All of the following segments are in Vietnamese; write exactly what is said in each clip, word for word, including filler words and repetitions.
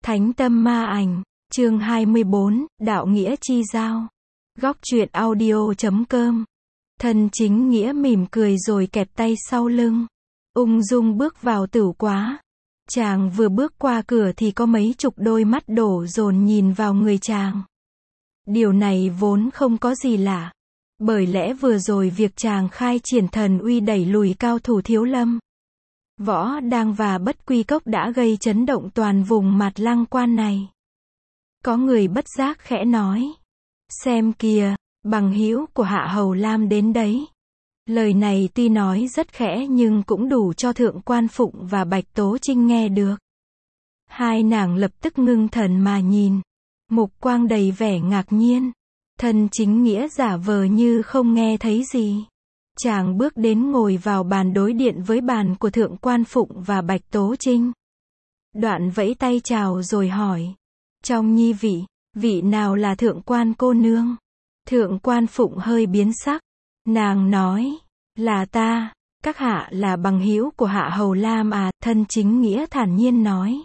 Thánh tâm ma ảnh, chương hai mươi bốn, đạo nghĩa chi giao. Góc truyện audio chấm com. Thân chính nghĩa mỉm cười rồi kẹp tay sau lưng, ung dung bước vào tửu quá. Chàng vừa bước qua cửa thì có mấy chục đôi mắt đổ dồn nhìn vào người chàng. Điều này vốn không có gì lạ, bởi lẽ vừa rồi việc chàng khai triển thần uy đẩy lùi cao thủ Thiếu Lâm, Võ Đang và Bất Quy Cốc đã gây chấn động toàn vùng Mạt Lăng Quan này. Có người bất giác khẽ nói: "Xem kìa, bằng hữu của Hạ Hầu Lam đến đấy." Lời này tuy nói rất khẽ nhưng cũng đủ cho Thượng Quan Phụng và Bạch Tố Trinh nghe được. Hai nàng lập tức ngưng thần mà nhìn, mục quang đầy vẻ ngạc nhiên. Thân chính nghĩa giả vờ như không nghe thấy gì. Chàng bước đến ngồi vào bàn đối diện với bàn của Thượng Quan Phụng và Bạch Tố Trinh. Đoạn vẫy tay chào rồi hỏi: "Trong nhi vị, vị nào là Thượng Quan cô nương?" Thượng Quan Phụng hơi biến sắc. Nàng nói: "Là ta, các hạ là bằng hữu của Hạ Hầu Lam à?" Thân chính nghĩa thản nhiên nói: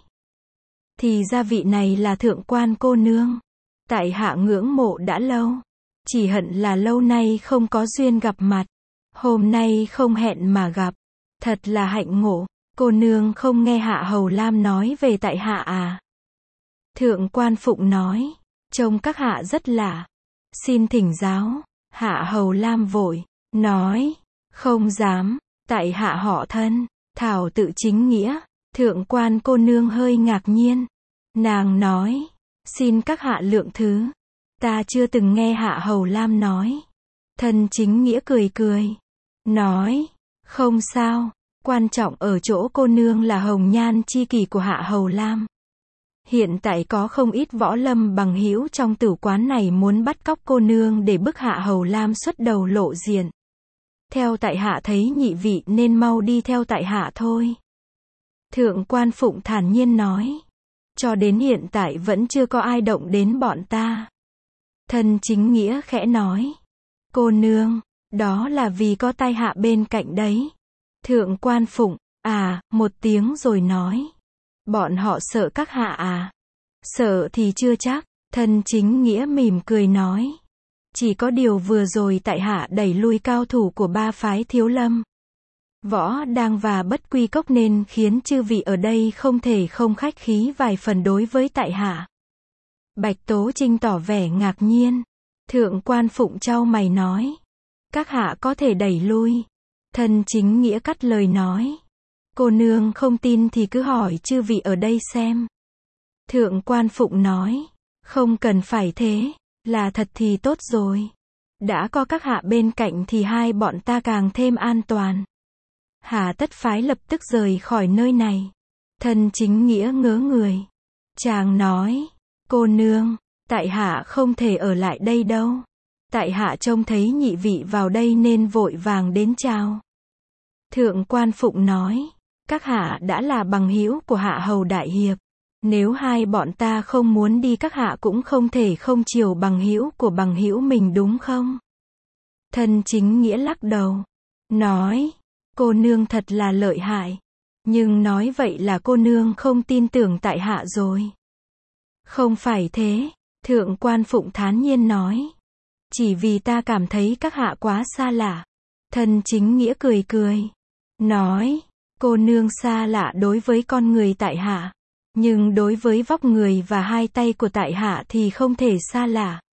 "Thì ra vị này là Thượng Quan cô nương. Tại hạ ngưỡng mộ đã lâu, chỉ hận là lâu nay không có duyên gặp mặt. Hôm nay không hẹn mà gặp, thật là hạnh ngộ. Cô nương không nghe Hạ Hầu Lam nói về tại hạ à?" Thượng Quan Phụng nói: "Trông các hạ rất lạ, xin thỉnh giáo." Hạ Hầu Lam vội nói: "Không dám, tại hạ họ Thân, thảo tự chính nghĩa." Thượng Quan cô nương hơi ngạc nhiên. Nàng nói: "Xin các hạ lượng thứ, ta chưa từng nghe Hạ Hầu Lam nói." Thân chính nghĩa cười cười, nói: "Không sao, quan trọng ở chỗ cô nương là hồng nhan chi kỷ của Hạ Hầu Lam. Hiện tại có không ít võ lâm bằng hữu trong tử quán này muốn bắt cóc cô nương để bức Hạ Hầu Lam xuất đầu lộ diện. Theo tại hạ thấy nhị vị nên mau đi theo tại hạ thôi." Thượng Quan Phụng thản nhiên nói: "Cho đến hiện tại vẫn chưa có ai động đến bọn ta." Thân chính nghĩa khẽ nói: "Cô nương, đó là vì có tai hạ bên cạnh đấy." Thượng Quan Phụng à một tiếng rồi nói: "Bọn họ sợ các hạ à?" "Sợ thì chưa chắc." Thân chính nghĩa mỉm cười nói: "Chỉ có điều vừa rồi tại hạ đẩy lui cao thủ của ba phái Thiếu Lâm, Võ Đang và Bất Quy Cốc nên khiến chư vị ở đây không thể không khách khí vài phần đối với tại hạ." Bạch Tố Trinh tỏ vẻ ngạc nhiên. Thượng Quan Phụng chau mày nói: "Các hạ có thể đẩy lui." Thân chính nghĩa cắt lời nói: "Cô nương không tin thì cứ hỏi chư vị ở đây xem." Thượng Quan Phụng nói: "Không cần phải thế, là thật thì tốt rồi. Đã có các hạ bên cạnh thì hai bọn ta càng thêm an toàn. Hà tất phái lập tức rời khỏi nơi này." Thân chính nghĩa ngớ người. Chàng nói: "Cô nương, tại hạ không thể ở lại đây đâu. Tại hạ trông thấy nhị vị vào đây nên vội vàng đến chào." Thượng Quan Phụng nói: "Các hạ đã là bằng hữu của Hạ Hầu đại hiệp, nếu hai bọn ta không muốn đi các hạ cũng không thể không chiều bằng hữu của bằng hữu mình đúng không?" Thân chính nghĩa lắc đầu, nói: "Cô nương thật là lợi hại, nhưng nói vậy là cô nương không tin tưởng tại hạ rồi." "Không phải thế." Thượng Quan Phụng thản nhiên nói: "Chỉ vì ta cảm thấy các hạ quá xa lạ." Thân chính nghĩa cười cười, nói: "Cô nương xa lạ đối với con người tại hạ, nhưng đối với vóc người và hai tay của tại hạ thì không thể xa lạ.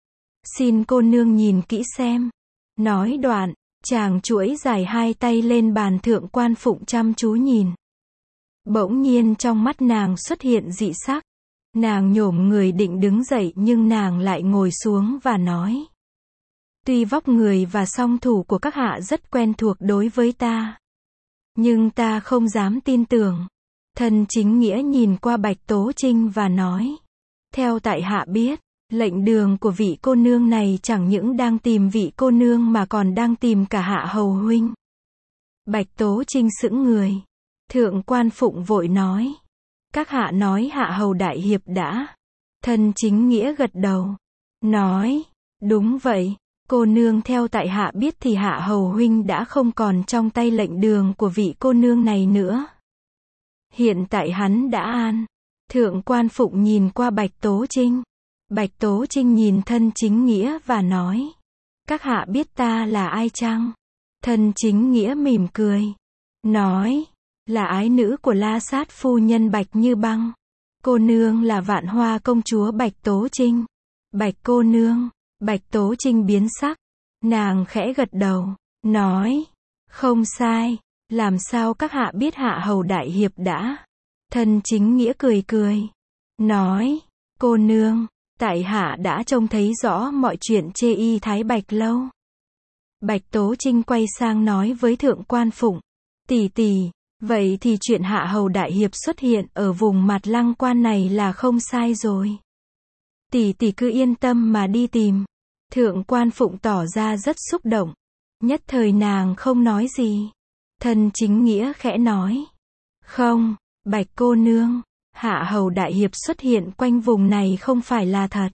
Xin cô nương nhìn kỹ xem." Nói đoạn, chàng duỗi dài hai tay lên bàn. Thượng Quan Phụng chăm chú nhìn. Bỗng nhiên trong mắt nàng xuất hiện dị sắc. Nàng nhổm người định đứng dậy nhưng nàng lại ngồi xuống và nói: "Tuy vóc người và song thủ của các hạ rất quen thuộc đối với ta, nhưng ta không dám tin tưởng." Thân chính nghĩa nhìn qua Bạch Tố Trinh và nói: "Theo tại hạ biết, lệnh đường của vị cô nương này chẳng những đang tìm vị cô nương mà còn đang tìm cả Hạ Hầu huynh." Bạch Tố Trinh sững người. Thượng Quan Phụng vội nói: "Các hạ nói Hạ Hầu đại hiệp đã?" Thân chính nghĩa gật đầu, nói: "Đúng vậy. Cô nương theo tại hạ biết thì Hạ Hầu huynh đã không còn trong tay lệnh đường của vị cô nương này nữa. Hiện tại hắn đã an." Thượng quan Phụng nhìn qua Bạch Tố Trinh. Bạch Tố Trinh nhìn Thân Chính Nghĩa và nói. Các hạ biết ta là ai chăng? Thân Chính Nghĩa mỉm cười. Nói. Là ái nữ của La Sát phu nhân Bạch Như Băng. Cô nương là Vạn Hoa công chúa Bạch Tố Trinh. Bạch cô nương. Bạch Tố Trinh biến sắc. Nàng khẽ gật đầu. Nói. Không sai. Làm sao các hạ biết Hạ Hầu Đại Hiệp đã? Thân Chính Nghĩa cười cười. Nói. Cô nương. Tại hạ đã trông thấy rõ mọi chuyện chê y Thái Bạch lâu. Bạch Tố Trinh quay sang nói với Thượng quan Phụng. Tỷ tỷ. Vậy thì chuyện Hạ Hầu Đại Hiệp xuất hiện ở vùng Mạt Lăng Quan này là không sai rồi. Tỷ tỷ cứ yên tâm mà đi tìm. Thượng quan Phụng tỏ ra rất xúc động. Nhất thời nàng không nói gì. Thân Chính Nghĩa khẽ nói. Không, Bạch cô nương, Hạ Hầu Đại Hiệp xuất hiện quanh vùng này không phải là thật.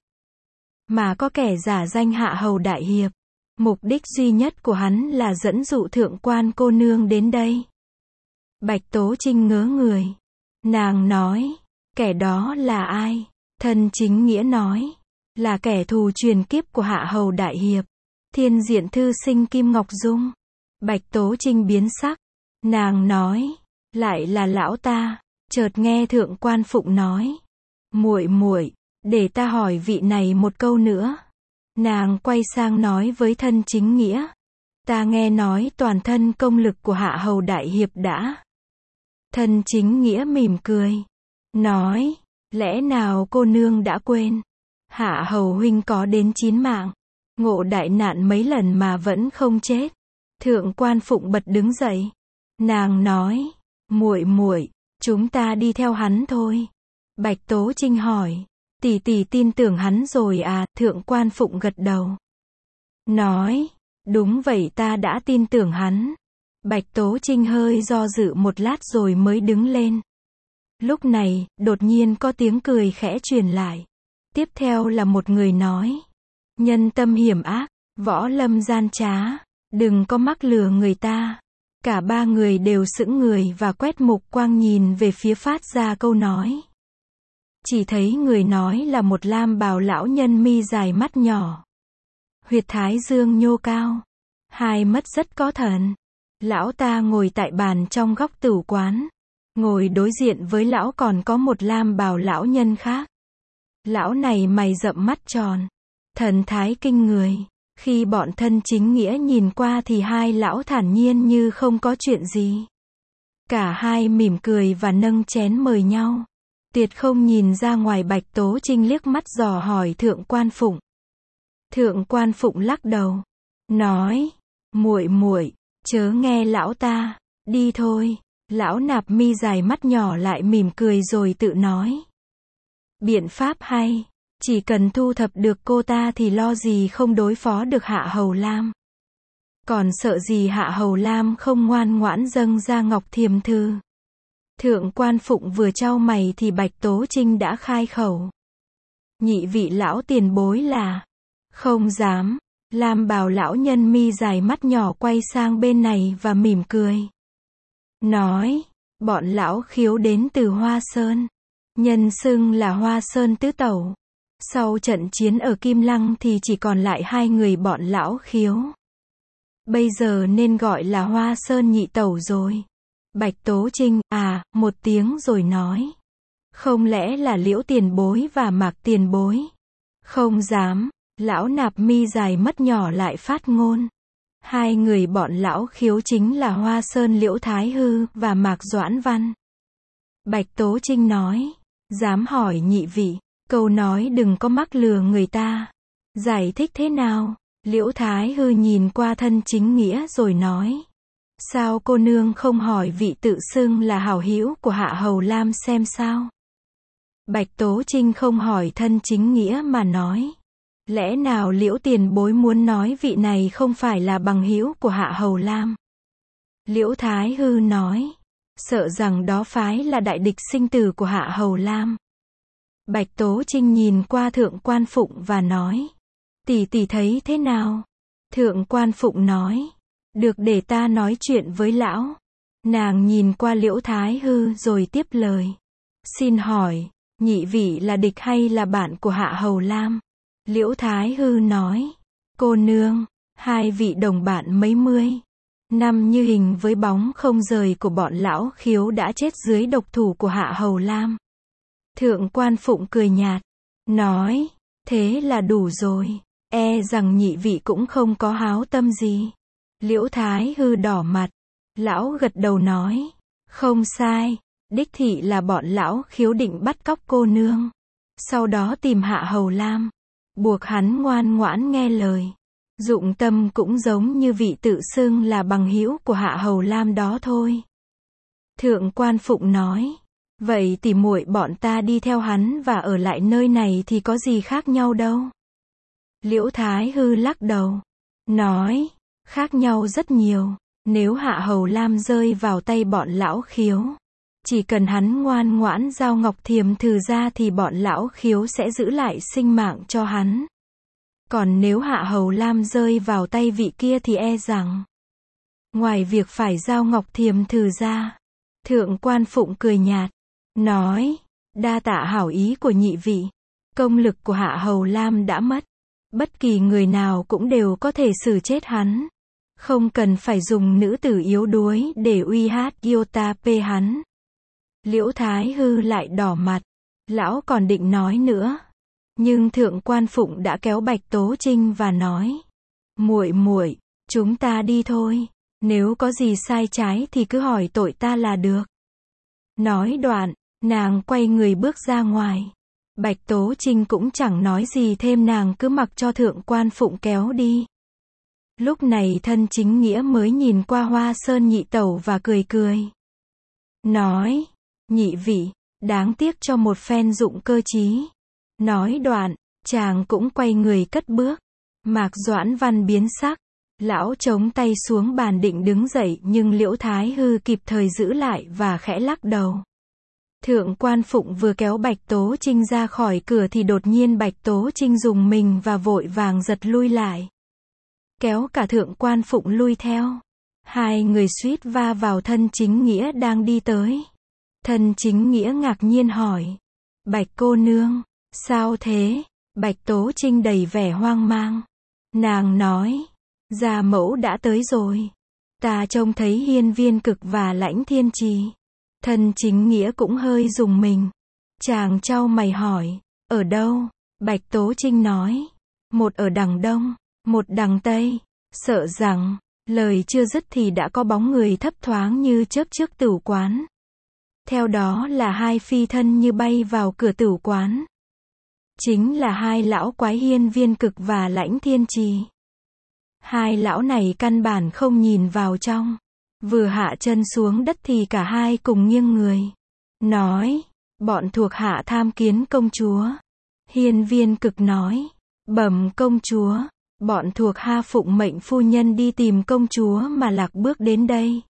Mà có kẻ giả danh Hạ Hầu Đại Hiệp. Mục đích duy nhất của hắn là dẫn dụ thượng quan cô nương đến đây. Bạch Tố Trinh ngớ người. Nàng nói. Kẻ đó là ai? Thân Chính Nghĩa nói. Là kẻ thù truyền kiếp của Hạ Hầu Đại Hiệp. Thiên Diện thư sinh Kim Ngọc Dung. Bạch Tố Trinh biến sắc. Nàng nói. Lại là lão ta. Chợt nghe Thượng quan Phụng nói. Muội muội, để ta hỏi vị này một câu nữa. Nàng quay sang nói với Thân Chính Nghĩa. Ta nghe nói toàn thân công lực của Hạ Hầu Đại Hiệp đã. Thân Chính Nghĩa mỉm cười. Nói. Lẽ nào cô nương đã quên? Hạ Hầu huynh có đến chín mạng. Ngộ đại nạn mấy lần mà vẫn không chết. Thượng quan Phụng bật đứng dậy. Nàng nói. Muội muội, chúng ta đi theo hắn thôi. Bạch Tố Trinh hỏi. Tỷ tỷ tin tưởng hắn rồi à? Thượng quan Phụng gật đầu. Nói. Đúng vậy, ta đã tin tưởng hắn. Bạch Tố Trinh hơi do dự một lát rồi mới đứng lên. Lúc này, đột nhiên có tiếng cười khẽ truyền lại. Tiếp theo là một người nói. Nhân tâm hiểm ác, võ lâm gian trá, đừng có mắc lừa người ta. Cả ba người đều sững người và quét mục quang nhìn về phía phát ra câu nói. Chỉ thấy người nói là một lam bào lão nhân mi dài mắt nhỏ. Huyệt thái dương nhô cao. Hai mắt rất có thần. Lão ta ngồi tại bàn trong góc tửu quán. Ngồi đối diện với lão còn có một lam bào lão nhân khác. Lão này mày rậm mắt tròn. Thần thái kinh người. Khi bọn Thân Chính Nghĩa nhìn qua thì hai lão thản nhiên như không có chuyện gì. Cả hai mỉm cười và nâng chén mời nhau. Tuyệt không nhìn ra ngoài. Bạch Tố Trinh liếc mắt dò hỏi Thượng quan Phụng. Thượng quan Phụng lắc đầu. Nói. Muội muội, chớ nghe lão ta. Đi thôi. Lão nạp mi dài mắt nhỏ lại mỉm cười rồi tự nói. Biện pháp hay. Chỉ cần thu thập được cô ta thì lo gì không đối phó được Hạ Hầu Lam. Còn sợ gì Hạ Hầu Lam không ngoan ngoãn dâng ra ngọc thiềm thư. Thượng quan Phụng vừa chau mày thì Bạch Tố Trinh đã khai khẩu. Nhị vị lão tiền bối là. Không dám. Lam bào lão nhân mi dài mắt nhỏ quay sang bên này và mỉm cười. Nói. Bọn lão khiếu đến từ Hoa Sơn. Nhân xưng là Hoa Sơn tứ tẩu. Sau trận chiến ở Kim Lăng thì chỉ còn lại hai người bọn lão khiếu. Bây giờ nên gọi là Hoa Sơn nhị tẩu rồi. Bạch Tố Trinh, à, một tiếng rồi nói. Không lẽ là Liễu tiền bối và Mạc tiền bối? Không dám. Lão nạp mi dài mắt nhỏ lại phát ngôn. Hai người bọn lão khiếu chính là Hoa Sơn Liễu Thái Hư và Mạc Doãn Văn. Bạch Tố Trinh nói. Dám hỏi nhị vị. Câu nói đừng có mắc lừa người ta. Giải thích thế nào? Liễu Thái Hư nhìn qua Thân Chính Nghĩa rồi nói. Sao cô nương không hỏi vị tự xưng là hảo hữu của Hạ Hầu Lam xem sao? Bạch Tố Trinh không hỏi Thân Chính Nghĩa mà nói. Lẽ nào Liễu tiền bối muốn nói vị này không phải là bằng hữu của Hạ Hầu Lam? Liễu Thái Hư nói. Sợ rằng đó phái là đại địch sinh tử của Hạ Hầu Lam. Bạch Tố Trinh nhìn qua Thượng quan Phụng và nói. Tỷ tỷ thấy thế nào? Thượng quan Phụng nói. Được, để ta nói chuyện với lão. Nàng nhìn qua Liễu Thái Hư rồi tiếp lời. Xin hỏi, nhị vị là địch hay là bạn của Hạ Hầu Lam? Liễu Thái Hư nói, cô nương, hai vị đồng bạn mấy mươi năm như hình với bóng không rời của bọn lão khiếu đã chết dưới độc thủ của Hạ Hầu Lam. Thượng Quan Phụng cười nhạt, nói, thế là đủ rồi, e rằng nhị vị cũng không có háo tâm gì. Liễu Thái Hư đỏ mặt, lão gật đầu nói, không sai, đích thị là bọn lão khiếu định bắt cóc cô nương, sau đó tìm Hạ Hầu Lam, buộc hắn ngoan ngoãn nghe lời. Dụng tâm cũng giống như vị tự xưng là bằng hữu của Hạ Hầu Lam đó thôi. Thượng Quan Phụng nói, vậy tỉ muội bọn ta đi theo hắn và ở lại nơi này thì có gì khác nhau đâu. Liễu Thái Hư lắc đầu, nói, khác nhau rất nhiều, nếu Hạ Hầu Lam rơi vào tay bọn lão khiếu, chỉ cần hắn ngoan ngoãn giao ngọc thiềm thử ra thì bọn lão khiếu sẽ giữ lại sinh mạng cho hắn. Còn nếu Hạ Hầu Lam rơi vào tay vị kia thì e rằng, ngoài việc phải giao ngọc thiềm thử ra, Thượng Quan Phụng cười nhạt, nói, đa tạ hảo ý của nhị vị, công lực của Hạ Hầu Lam đã mất, bất kỳ người nào cũng đều có thể xử chết hắn, không cần phải dùng nữ tử yếu đuối để uy hát Iota P hắn. Liễu Thái Hư lại đỏ mặt, lão còn định nói nữa, nhưng Thượng Quan Phụng đã kéo Bạch Tố Trinh và nói, muội muội, chúng ta đi thôi, nếu có gì sai trái thì cứ hỏi tội ta là được. Nói đoạn, nàng quay người bước ra ngoài. Bạch Tố Trinh cũng chẳng nói gì thêm, nàng cứ mặc cho Thượng Quan Phụng kéo đi. Lúc này Thân Chính Nghĩa mới nhìn qua Hoa Sơn nhị tẩu và cười cười. Nói, nhị vị, đáng tiếc cho một phen dụng cơ trí. Nói đoạn, chàng cũng quay người cất bước. Mạc Doãn Văn biến sắc. Lão chống tay xuống bàn định đứng dậy nhưng Liễu Thái Hư kịp thời giữ lại và khẽ lắc đầu. Thượng Quan Phụng vừa kéo Bạch Tố Trinh ra khỏi cửa thì đột nhiên Bạch Tố Trinh dùng mình và vội vàng giật lui lại. Kéo cả Thượng Quan Phụng lui theo. Hai người suýt va vào Thân Chính Nghĩa đang đi tới. Thân Chính Nghĩa ngạc nhiên hỏi. Bạch cô nương, sao thế? Bạch Tố Trinh đầy vẻ hoang mang. Nàng nói, gia mẫu đã tới rồi. Ta trông thấy Hiên Viên Cực và Lãnh Thiên Trì. Thân Chính Nghĩa cũng hơi rùng mình. Chàng chau mày hỏi, ở đâu? Bạch Tố Trinh nói, một ở đằng đông, một đằng tây. Sợ rằng, lời chưa dứt thì đã có bóng người thấp thoáng như chớp trước tửu quán. Theo đó là hai phi thân như bay vào cửa tửu quán. Chính là hai lão quái Hiên Viên Cực và Lãnh Thiên Trì. Hai lão này căn bản không nhìn vào trong. Vừa hạ chân xuống đất thì cả hai cùng nghiêng người. Nói, bọn thuộc hạ tham kiến công chúa. Hiên Viên Cực nói, bẩm công chúa, bọn thuộc hạ phụng mệnh phu nhân đi tìm công chúa mà lạc bước đến đây.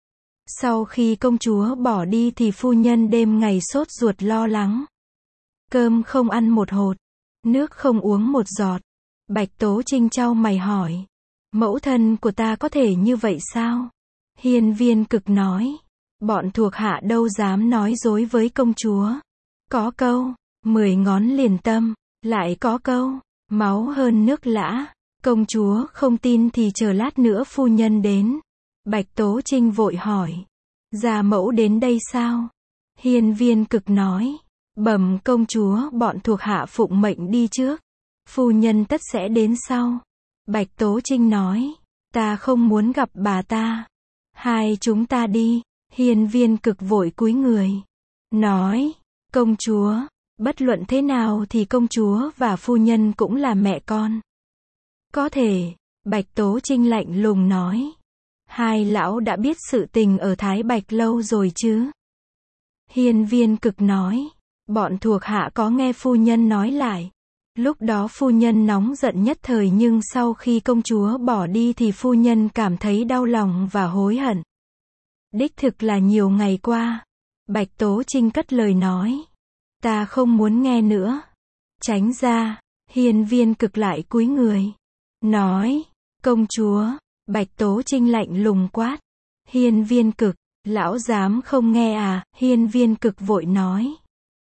Sau khi công chúa bỏ đi thì phu nhân đêm ngày sốt ruột lo lắng. Cơm không ăn một hột, nước không uống một giọt. Bạch Tố Trinh chau mày hỏi, mẫu thân của ta có thể như vậy sao? Hiên Viên Cực nói, bọn thuộc hạ đâu dám nói dối với công chúa. Có câu, mười ngón liền tâm, lại có câu, máu hơn nước lã. Công chúa không tin thì chờ lát nữa phu nhân đến. Bạch Tố Trinh vội hỏi, gia mẫu đến đây sao? Hiên Viên Cực nói, bẩm công chúa, bọn thuộc hạ phụng mệnh đi trước. Phu nhân tất sẽ đến sau. Bạch Tố Trinh nói, ta không muốn gặp bà ta. Hai chúng ta đi. Hiên Viên Cực vội cúi người. Nói, công chúa, bất luận thế nào thì công chúa và phu nhân cũng là mẹ con. Có thể. Bạch Tố Trinh lạnh lùng nói. Hai lão đã biết sự tình ở Thái Bạch lâu rồi chứ? Hiên Viên Cực nói, bọn thuộc hạ có nghe phu nhân nói lại. Lúc đó phu nhân nóng giận nhất thời nhưng sau khi công chúa bỏ đi thì phu nhân cảm thấy đau lòng và hối hận. Đích thực là nhiều ngày qua. Bạch Tố Trinh cất lời nói. Ta không muốn nghe nữa. Tránh ra. Hiên Viên Cực lại cúi người. Nói, công chúa. Bạch Tố Trinh lạnh lùng quát. Hiên Viên Cực, lão dám không nghe à? Hiên Viên Cực vội nói.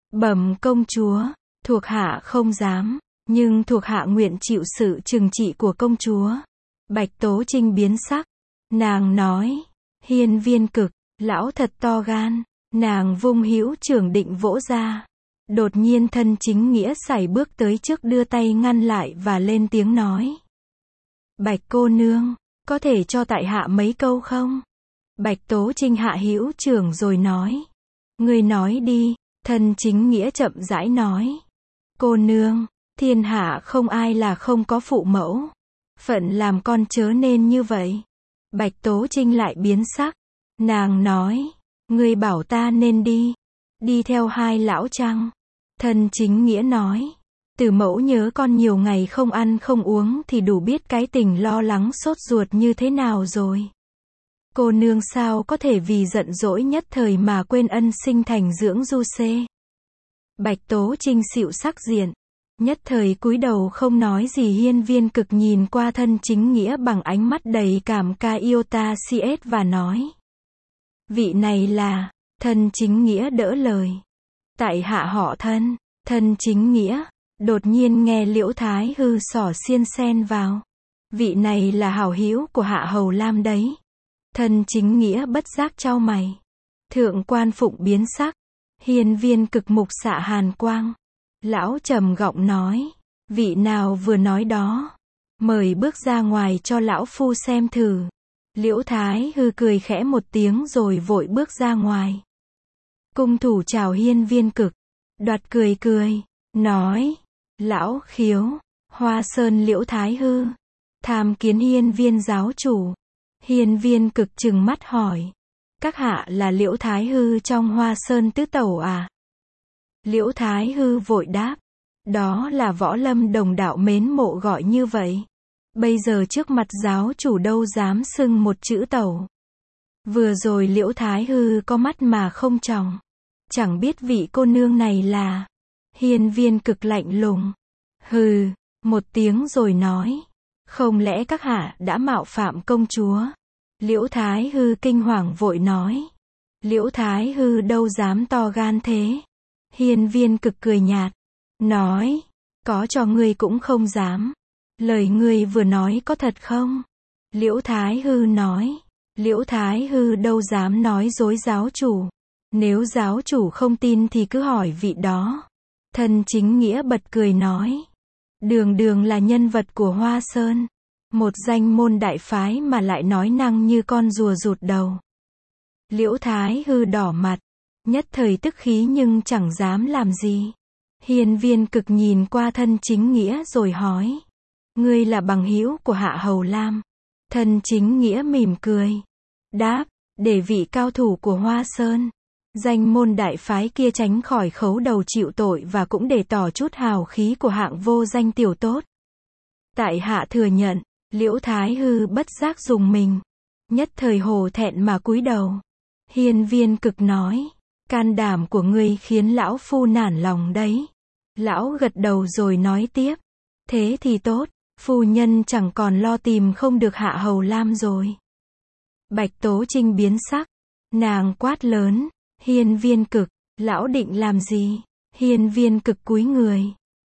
Bẩm công chúa, thuộc hạ không dám, nhưng thuộc hạ nguyện chịu sự trừng trị của công chúa. Bạch Tố Trinh biến sắc. Nàng nói, Hiên Viên Cực, lão thật to gan. Nàng vung hữu trưởng định vỗ ra. Đột nhiên thân chính nghĩa sải bước tới trước đưa tay ngăn lại và lên tiếng nói. Bạch cô nương, có thể cho tại hạ mấy câu không? Bạch Tố Trinh hạ hữu trưởng rồi nói. Ngươi nói đi, thân chính nghĩa chậm rãi nói. Cô nương, thiên hạ không ai là không có phụ mẫu. Phận làm con chớ nên như vậy. Bạch Tố Trinh lại biến sắc. Nàng nói, ngươi bảo ta nên đi. Đi theo hai lão chăng? Thân chính nghĩa nói. Từ mẫu nhớ con nhiều ngày không ăn không uống thì đủ biết cái tình lo lắng sốt ruột như thế nào rồi. Cô nương sao có thể vì giận dỗi nhất thời mà quên ân sinh thành dưỡng du xê. Bạch Tố Trinh xịu sắc diện. Nhất thời cúi đầu không nói gì. Hiên Viên Cực nhìn qua thân chính nghĩa bằng ánh mắt đầy cảm ca yêu ta cs và nói. Vị này là, thân chính nghĩa đỡ lời. Tại hạ họ thân, thân chính nghĩa. Đột nhiên nghe Liễu Thái Hư xỏ xiên xen vào. Vị này là hảo hữu của Hạ Hầu Lam đấy. Thân chính nghĩa bất giác chau mày. Thượng quan Phụng biến sắc. Hiên Viên Cực mục xạ hàn quang. Lão trầm giọng nói. Vị nào vừa nói đó. Mời bước ra ngoài cho lão phu xem thử. Liễu Thái Hư cười khẽ một tiếng rồi vội bước ra ngoài. Cung thủ chào Hiên Viên Cực. Đoạt cười cười. Nói. Lão khiếu. Hoa Sơn Liễu Thái Hư. Tham kiến Hiên Viên giáo chủ. Hiên Viên Cực trừng mắt hỏi. Các hạ là Liễu Thái Hư trong Hoa Sơn tứ tẩu à? Liễu Thái Hư vội đáp. Đó là võ lâm đồng đạo mến mộ gọi như vậy. Bây giờ trước mặt giáo chủ đâu dám xưng một chữ tẩu. Vừa rồi Liễu Thái Hư có mắt mà không tròng. Chẳng biết vị cô nương này là. Hiên Viên Cực lạnh lùng. Hừ, một tiếng rồi nói. Không lẽ các hạ đã mạo phạm công chúa? Liễu Thái Hư kinh hoàng vội nói. Liễu Thái Hư đâu dám to gan thế. Hiên Viên Cực cười nhạt. Nói. Có cho ngươi cũng không dám. Lời ngươi vừa nói có thật không? Liễu Thái Hư nói. Liễu Thái Hư đâu dám nói dối giáo chủ. Nếu giáo chủ không tin thì cứ hỏi vị đó. Thân chính nghĩa bật cười nói. Đường đường là nhân vật của Hoa Sơn. Một danh môn đại phái mà lại nói năng như con rùa rụt đầu. Liễu Thái Hư đỏ mặt. Nhất thời tức khí nhưng chẳng dám làm gì. Hiên Viên Cực nhìn qua thân chính nghĩa rồi hỏi. Ngươi là bằng hữu của Hạ Hầu Lam. Thân chính nghĩa mỉm cười. Đáp, để vị cao thủ của Hoa Sơn. Danh môn đại phái kia tránh khỏi khấu đầu chịu tội và cũng để tỏ chút hào khí của hạng vô danh tiểu tốt. Tại hạ thừa nhận. Liễu Thái Hư bất giác dùng mình. Nhất thời hổ thẹn mà cúi đầu. Hiên Viên Cực nói. Can đảm của ngươi khiến lão phu nản lòng đấy. Lão gật đầu rồi nói tiếp. Thế thì tốt. Phu nhân chẳng còn lo tìm không được Hạ Hầu Lam rồi. Bạch Tố Trinh biến sắc. Nàng quát lớn. Hiên Viên Cực, lão định làm gì? Hiên Viên Cực cúi người.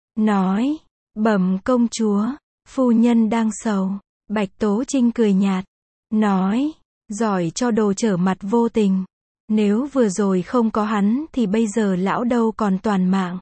Nói. Bẩm công chúa. Phu nhân đang sầu. Bạch Tố Trinh cười nhạt. Nói. Giỏi cho đồ trở mặt vô tình. Nếu vừa rồi không có hắn thì bây giờ lão đâu còn toàn mạng.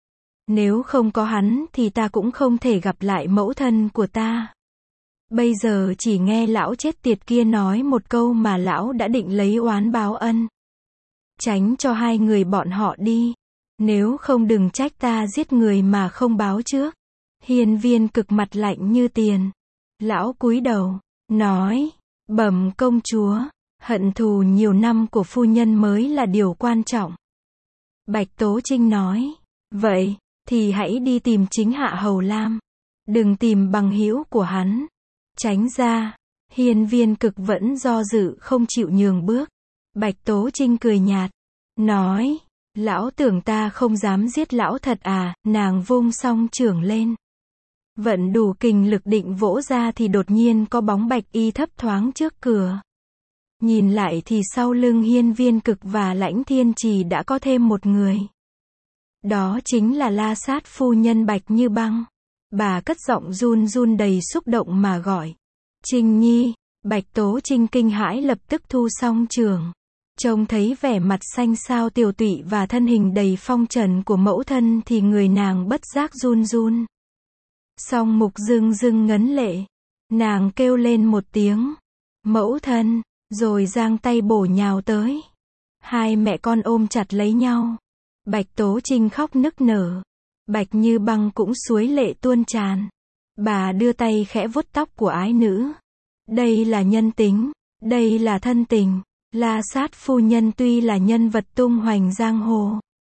Nếu không có hắn thì ta cũng không thể gặp lại mẫu thân của ta. Bây giờ chỉ nghe lão chết tiệt kia nói một câu mà lão đã định lấy oán báo ân. Tránh cho hai người bọn họ đi. Nếu không đừng trách ta giết người mà không báo trước. Hiên Viên Cực mặt lạnh như tiền. Lão cúi đầu. Nói. Bẩm công chúa. Hận thù nhiều năm của phu nhân mới là điều quan trọng. Bạch Tố Trinh nói. Vậy. Thì hãy đi tìm chính Hạ Hầu Lam. Đừng tìm bằng hữu của hắn. Tránh ra. Hiên Viên Cực vẫn do dự không chịu nhường bước. Bạch Tố Trinh cười nhạt. Nói. Lão tưởng ta không dám giết lão thật à? Nàng vung song chưởng lên. Vận đủ kình lực định vỗ ra thì đột nhiên có bóng bạch y thấp thoáng trước cửa. Nhìn lại thì sau lưng Hiên Viên Cực và Lãnh Thiên Trì đã có thêm một người. Đó chính là La Sát phu nhân Bạch Như Băng. Bà cất giọng run run đầy xúc động mà gọi. Trinh Nhi, Bạch Tố Trinh kinh hãi lập tức thu song trường. Trông thấy vẻ mặt xanh xao tiều tụy và thân hình đầy phong trần của mẫu thân thì người nàng bất giác run run. Song Mục dưng dưng ngấn lệ. Nàng kêu lên một tiếng. Mẫu thân, rồi giang tay bổ nhào tới. Hai mẹ con ôm chặt lấy nhau. Bạch Tố Trinh khóc nức nở. Bạch Như Băng cũng suối lệ tuôn tràn. Bà đưa tay khẽ vuốt tóc của ái nữ. Đây là nhân tính, đây là thân tình. La Sát phu nhân tuy là nhân vật tung hoành giang hồ,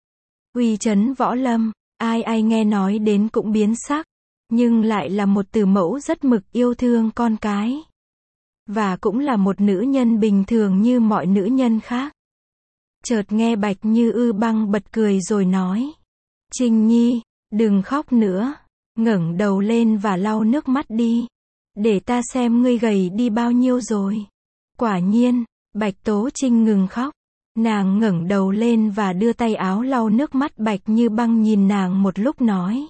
uy chấn võ lâm, ai ai nghe nói đến cũng biến sắc, nhưng lại là một từ mẫu rất mực yêu thương con cái. Và cũng là một nữ nhân bình thường như mọi nữ nhân khác. Chợt nghe Bạch Như Ư Băng bật cười rồi nói. Trinh Nhi, đừng khóc nữa, ngẩng đầu lên và lau nước mắt đi. Để ta xem ngươi gầy đi bao nhiêu rồi. Quả nhiên, Bạch Tố Trinh ngừng khóc. Nàng ngẩng đầu lên và đưa tay áo lau nước mắt. Bạch Như Băng nhìn nàng một lúc nói.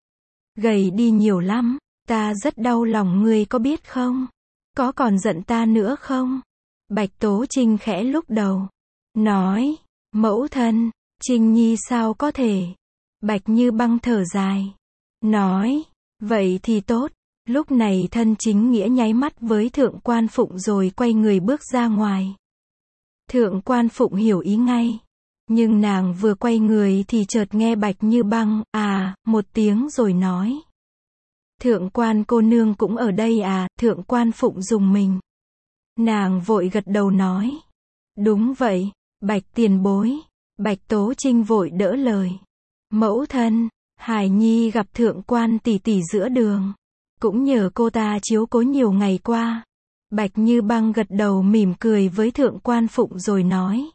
Gầy đi nhiều lắm, ta rất đau lòng ngươi có biết không? Có còn giận ta nữa không? Bạch Tố Trinh khẽ lúc đầu. Nói, mẫu thân, Trinh Nhi sao có thể? Bạch Như Băng thở dài. Nói, vậy thì tốt. Lúc này thân chính nghĩa nháy mắt với Thượng Quan Phụng rồi quay người bước ra ngoài. Thượng Quan Phụng hiểu ý ngay. Nhưng nàng vừa quay người thì chợt nghe Bạch Như Băng, à, một tiếng rồi nói. Thượng Quan cô nương cũng ở đây à? Thượng Quan Phụng rùng mình. Nàng vội gật đầu nói. Đúng vậy, Bạch tiền bối. Bạch Tố Trinh vội đỡ lời. Mẫu thân, Hải Nhi gặp Thượng Quan tỷ tỷ giữa đường. Cũng nhờ cô ta chiếu cố nhiều ngày qua. Bạch Như Băng gật đầu mỉm cười với Thượng Quan Phụng rồi nói.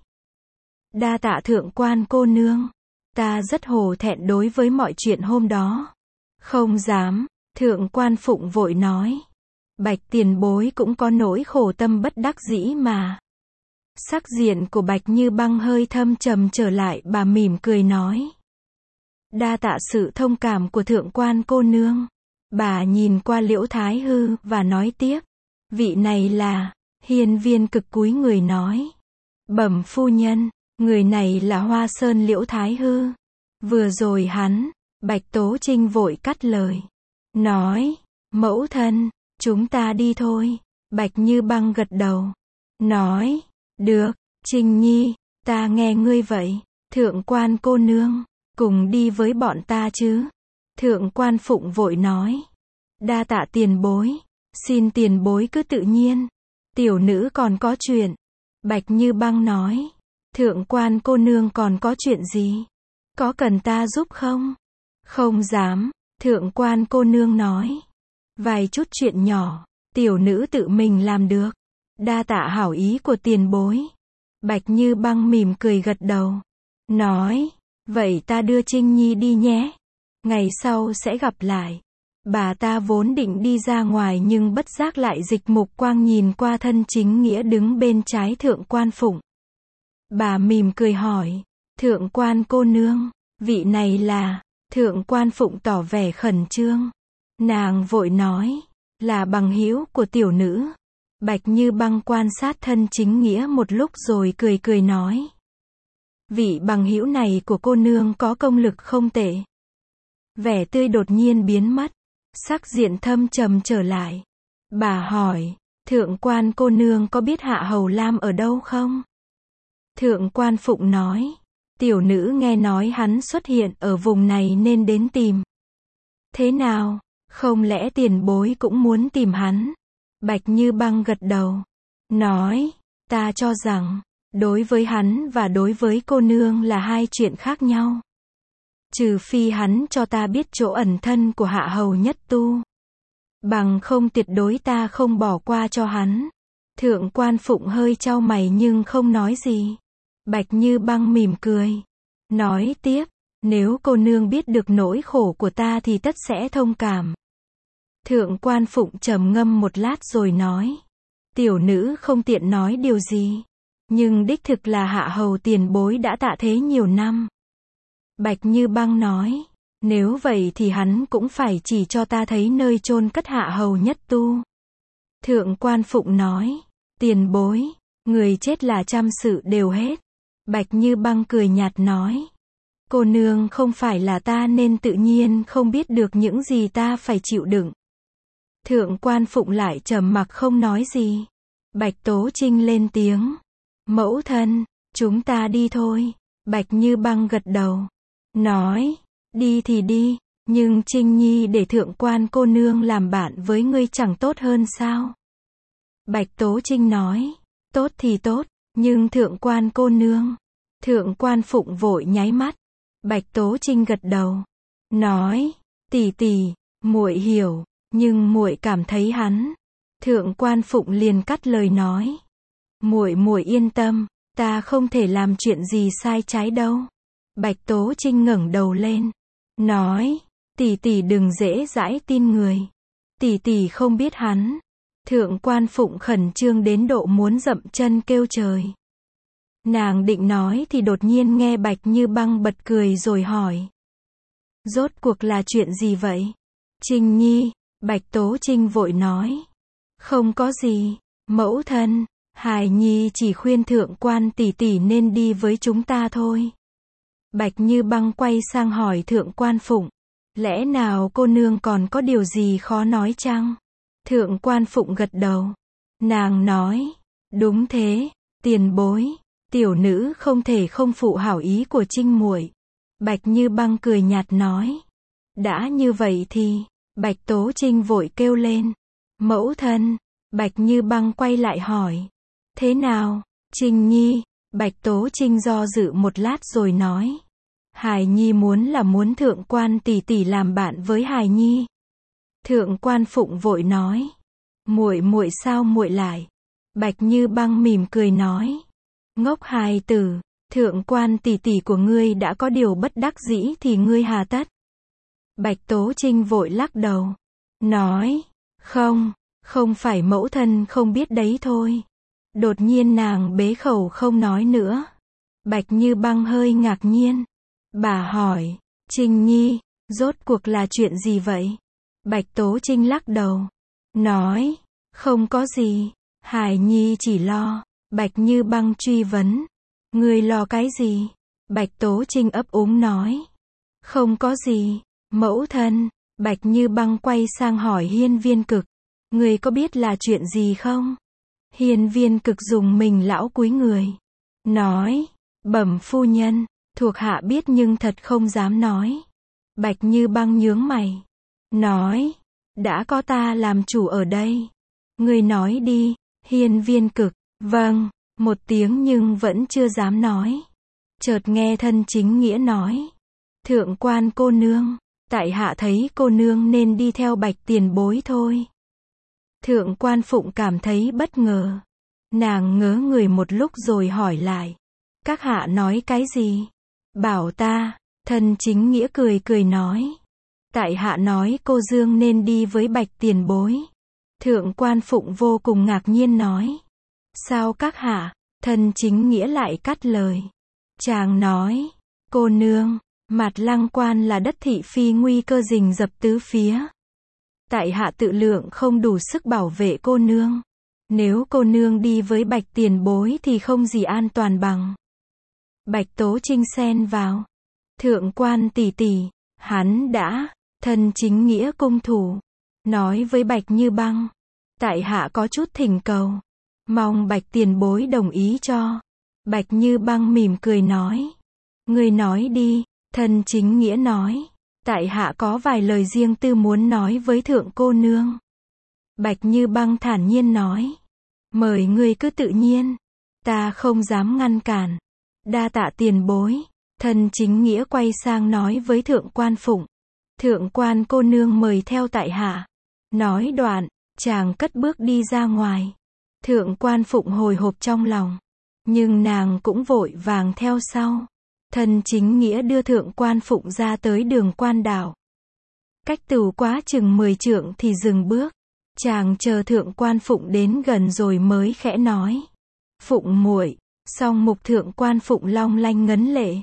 Đa tạ Thượng Quan cô nương. Ta rất hổ thẹn đối với mọi chuyện hôm đó. Không dám, Thượng Quan Phụng vội nói. Bạch tiền bối cũng có nỗi khổ tâm bất đắc dĩ mà. Sắc diện của Bạch Như Băng hơi thâm trầm trở lại, bà mỉm cười nói. Đa tạ sự thông cảm của Thượng Quan cô nương. Bà nhìn qua Liễu Thái Hư và nói tiếp. Vị này là, hiên viên cực cúi người nói. Bẩm phu nhân, người này là Hoa Sơn Liễu Thái Hư. Vừa rồi hắn, Bạch Tố Trinh vội cắt lời. Nói, mẫu thân, chúng ta đi thôi. Bạch Như Băng gật đầu. Nói, được, Trinh Nhi, ta nghe ngươi vậy. Thượng Quan cô nương, cùng đi với bọn ta chứ. Thượng Quan Phụng vội nói. Đa tạ tiền bối. Xin tiền bối cứ tự nhiên. Tiểu nữ còn có chuyện. Bạch Như Băng nói. Thượng Quan cô nương còn có chuyện gì? Có cần ta giúp không? Không dám. Thượng Quan cô nương nói. Vài chút chuyện nhỏ, tiểu nữ tự mình làm được. Đa tạ hảo ý của tiền bối. Bạch Như Băng mỉm cười gật đầu. Nói. Vậy ta đưa Trinh Nhi đi nhé. Ngày sau sẽ gặp lại. Bà ta vốn định đi ra ngoài nhưng bất giác lại dịch mục quang nhìn qua thân chính nghĩa đứng bên trái Thượng Quan Phụng. Bà mỉm cười hỏi. Thượng Quan cô nương, vị này là... Thượng Quan Phụng tỏ vẻ khẩn trương. Nàng vội nói. Là bằng hữu của tiểu nữ. Bạch Như Băng quan sát thân chính nghĩa một lúc rồi cười cười nói. Vị bằng hữu này của cô nương có công lực không tệ. Vẻ tươi đột nhiên biến mất. Sắc diện thâm trầm trở lại. Bà hỏi. Thượng Quan cô nương có biết Hạ Hầu Lam ở đâu không? Thượng Quan Phụng nói. Tiểu nữ nghe nói hắn xuất hiện ở vùng này nên đến tìm. Thế nào? Không lẽ tiền bối cũng muốn tìm hắn? Bạch Như Băng gật đầu. Nói. Ta cho rằng, đối với hắn và đối với cô nương là hai chuyện khác nhau. Trừ phi hắn cho ta biết chỗ ẩn thân của Hạ Hầu Nhất Tu. Bằng không tuyệt đối ta không bỏ qua cho hắn. Thượng Quan Phụng hơi chau mày nhưng không nói gì. Bạch Như Băng mỉm cười. Nói tiếp, nếu cô nương biết được nỗi khổ của ta thì tất sẽ thông cảm. Thượng Quan Phụng trầm ngâm một lát rồi nói. Tiểu nữ không tiện nói điều gì. Nhưng đích thực là Hạ Hầu tiền bối đã tạ thế nhiều năm. Bạch Như Băng nói. Nếu vậy thì hắn cũng phải chỉ cho ta thấy nơi chôn cất Hạ Hầu Nhất Tu. Thượng quan Phụng nói. Tiền bối, người chết là trăm sự đều hết. Bạch Như Băng cười nhạt nói. Cô nương không phải là ta nên tự nhiên không biết được những gì ta phải chịu đựng. Thượng quan Phụng lại trầm mặc không nói gì. Bạch Tố Trinh lên tiếng. Mẫu thân, chúng ta đi thôi. Bạch Như Băng gật đầu. Nói, đi thì đi, nhưng Trinh Nhi để thượng quan cô nương làm bạn với ngươi chẳng tốt hơn sao? Bạch Tố Trinh nói, tốt thì tốt, nhưng thượng quan cô nương. Thượng quan Phụng vội nháy mắt. Bạch Tố Trinh gật đầu. Nói, tỷ tỷ, muội hiểu, nhưng muội cảm thấy hắn. Thượng quan Phụng liền cắt lời nói. Muội muội yên tâm, ta không thể làm chuyện gì sai trái đâu. Bạch Tố Trinh ngẩng đầu lên. Nói, tỷ tỷ đừng dễ dãi tin người. Tỷ tỷ không biết hắn. Thượng quan Phụng khẩn trương đến độ muốn dậm chân kêu trời. Nàng định nói thì đột nhiên nghe Bạch Như Băng bật cười rồi hỏi. Rốt cuộc là chuyện gì vậy? Trinh Nhi, Bạch Tố Trinh vội nói. Không có gì, mẫu thân, Hài Nhi chỉ khuyên thượng quan tỷ tỷ nên đi với chúng ta thôi. Bạch Như Băng quay sang hỏi thượng quan Phụng. Lẽ nào cô nương còn có điều gì khó nói chăng? Thượng quan Phụng gật đầu. Nàng nói. Đúng thế, tiền bối. Tiểu nữ không thể không phụ hảo ý của Trinh muội. Bạch Như Băng cười nhạt nói. Đã như vậy thì, Bạch Tố Trinh vội kêu lên. Mẫu thân, Bạch Như Băng quay lại hỏi. Thế nào, Trinh Nhi? Bạch Tố Trinh do dự một lát rồi nói. Hài Nhi muốn là muốn thượng quan tỷ tỷ làm bạn với Hài Nhi. Thượng quan Phụng vội nói. Muội muội sao muội lại? Bạch Như Băng mỉm cười nói. Ngốc hài tử, thượng quan tỷ tỷ của ngươi đã có điều bất đắc dĩ thì ngươi hà tất. Bạch Tố Trinh vội lắc đầu. Nói. Không, không phải mẫu thân không biết đấy thôi. Đột nhiên nàng bế khẩu không nói nữa. Bạch Như Băng hơi ngạc nhiên. Bà hỏi. Trinh Nhi, rốt cuộc là chuyện gì vậy? Bạch Tố Trinh lắc đầu. Nói. Không có gì. Hài Nhi chỉ lo. Bạch Như Băng truy vấn. Ngươi lo cái gì? Bạch Tố Trinh ấp úng nói. Không có gì, mẫu thân. Bạch Như Băng quay sang hỏi Hiên Viên Cực. Ngươi có biết là chuyện gì không? Hiên Viên Cực dùng mình lão cúi người. Nói. Bẩm phu nhân, thuộc hạ biết nhưng thật không dám nói. Bạch Như Băng nhướng mày. Nói. Đã có ta làm chủ ở đây. Ngươi nói đi. Hiên Viên Cực. Vâng, một tiếng nhưng vẫn chưa dám nói. Chợt nghe thân chính nghĩa nói. Thượng quan cô nương, tại hạ thấy cô nương nên đi theo Bạch tiền bối thôi. Thượng quan Phụng cảm thấy bất ngờ. Nàng ngớ người một lúc rồi hỏi lại. Các hạ nói cái gì? Bảo ta, thân chính nghĩa cười cười nói. Tại hạ nói cô Dương nên đi với Bạch tiền bối. Thượng quan Phụng vô cùng ngạc nhiên nói. Sao các hạ? Thân chính nghĩa lại cắt lời. Chàng nói. Cô nương, Mạt Lăng Quan là đất thị phi nguy cơ rình rập tứ phía. Tại hạ tự lượng không đủ sức bảo vệ cô nương. Nếu cô nương đi với Bạch tiền bối thì không gì an toàn bằng. Bạch Tố Trinh xen vào. Thượng quan tỷ tỷ, hắn đã, thân chính nghĩa cung thủ. Nói với Bạch Như Băng. Tại hạ có chút thỉnh cầu. Mong Bạch tiền bối đồng ý cho. Bạch Như Băng mỉm cười nói. Ngươi nói đi, thân chính nghĩa nói. Tại hạ có vài lời riêng tư muốn nói với thượng cô nương. Bạch Như Băng thản nhiên nói. Mời ngươi cứ tự nhiên. Ta không dám ngăn cản. Đa tạ tiền bối. Thân chính nghĩa quay sang nói với thượng quan Phụng. Thượng quan cô nương mời theo tại hạ. Nói đoạn, chàng cất bước đi ra ngoài. Thượng quan Phụng hồi hộp trong lòng. Nhưng nàng cũng vội vàng theo sau. Thân chính nghĩa đưa thượng quan Phụng ra tới đường quan đảo. Cách tửu quá chừng mười trượng thì dừng bước. Chàng chờ thượng quan Phụng đến gần rồi mới khẽ nói. Phụng muội. Song mục thượng quan Phụng long lanh ngấn lệ.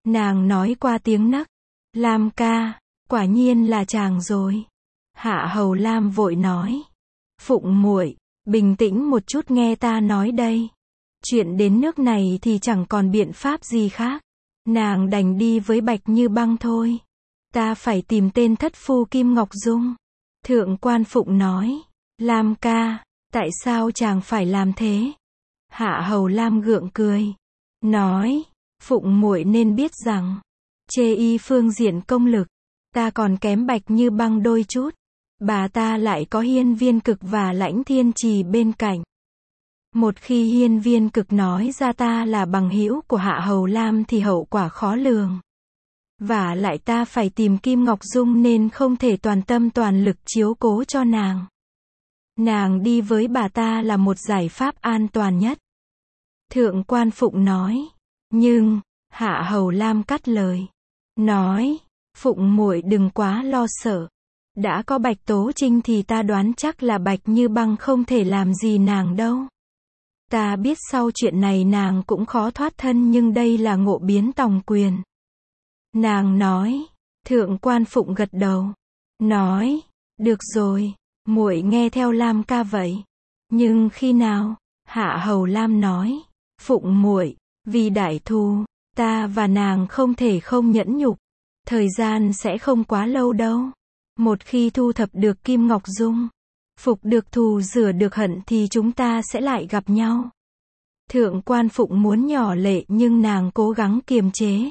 Nàng nói qua tiếng nấc. Lam ca, quả nhiên là chàng rồi. Hạ Hầu Lam vội nói. Phụng muội, bình tĩnh một chút nghe ta nói đây. Chuyện đến nước này thì chẳng còn biện pháp gì khác. Nàng đành đi với Bạch Như Băng thôi. Ta phải tìm tên thất phu Kim Ngọc Dung. Thượng quan Phụng nói. Lam ca, tại sao chàng phải làm thế? Hạ Hầu Lam gượng cười. Nói, Phụng muội nên biết rằng, chê y phương diện công lực, ta còn kém Bạch Như Băng đôi chút. Bà ta lại có Hiên Viên Cực và Lãnh Thiên Trì bên cạnh. Một khi Hiên Viên Cực nói ra ta là bằng hữu của Hạ Hầu Lam thì hậu quả khó lường. Và lại ta phải tìm Kim Ngọc Dung nên không thể toàn tâm toàn lực chiếu cố cho nàng. Nàng đi với bà ta là một giải pháp an toàn nhất. Thượng quan Phụng nói. Nhưng, Hạ Hầu Lam cắt lời. Nói, Phụng muội đừng quá lo sợ. Đã có Bạch Tố Trinh thì ta đoán chắc là Bạch Như Băng không thể làm gì nàng đâu. Ta biết sau chuyện này nàng cũng khó thoát thân nhưng đây là ngộ biến tòng quyền. Nàng nói. Thượng quan Phụng gật đầu. Nói, được rồi, muội nghe theo Lam ca vậy. Nhưng khi nào? Hạ Hầu Lam nói. Phụng muội, vì đại thù, ta và nàng không thể không nhẫn nhục. Thời gian sẽ không quá lâu đâu. Một khi thu thập được Kim Ngọc Dung, phục được thù rửa được hận thì chúng ta sẽ lại gặp nhau. Thượng quan Phụng muốn nhỏ lệ nhưng nàng cố gắng kiềm chế.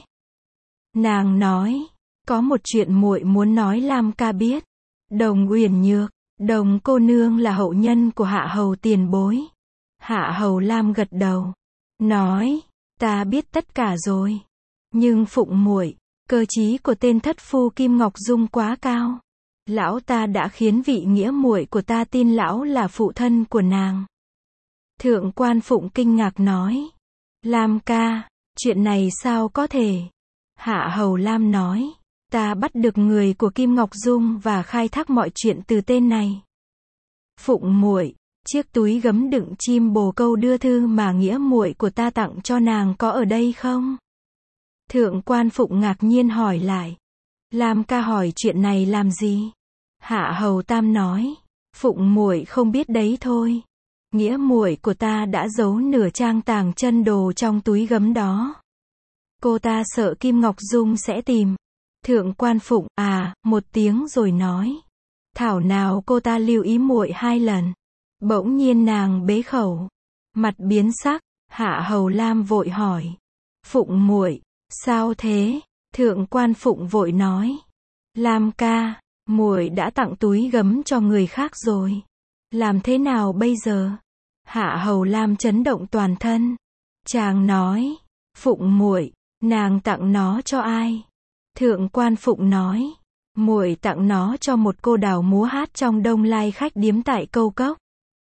Nàng nói, có một chuyện muội muốn nói Lam ca biết. Đồng Uyển Nhược, Đồng cô nương là hậu nhân của Hạ Hầu tiền bối. Hạ Hầu Lam gật đầu, nói, ta biết tất cả rồi. Nhưng Phụng muội, cơ trí của tên thất phu Kim Ngọc Dung quá cao. Lão ta đã khiến vị nghĩa muội của ta tin lão là phụ thân của nàng. Thượng quan Phụng kinh ngạc nói. Lam ca, chuyện này sao có thể? Hạ Hầu Lam nói. Ta bắt được người của Kim Ngọc Dung và khai thác mọi chuyện từ tên này. Phụng muội, chiếc túi gấm đựng chim bồ câu đưa thư mà nghĩa muội của ta tặng cho nàng có ở đây không? Thượng quan Phụng ngạc nhiên hỏi lại. Lam ca hỏi chuyện này làm gì? Hạ Hầu Tam nói. Phụng muội không biết đấy thôi. Nghĩa muội của ta đã giấu nửa trang tàng chân đồ trong túi gấm đó. Cô ta sợ Kim Ngọc Dung sẽ tìm. Thượng quan Phụng à, một tiếng rồi nói. Thảo nào cô ta lưu ý muội hai lần. Bỗng nhiên nàng bế khẩu. Mặt biến sắc, Hạ Hầu Lam vội hỏi. Phụng muội, sao thế? Thượng quan Phụng vội nói. Lam ca, muội đã tặng túi gấm cho người khác rồi. Làm thế nào bây giờ? Hạ Hầu Lam chấn động toàn thân. Chàng nói. Phụng muội, nàng tặng nó cho ai? Thượng quan Phụng nói. Muội tặng nó cho một cô đào múa hát trong Đông Lai khách điếm tại Câu Cốc.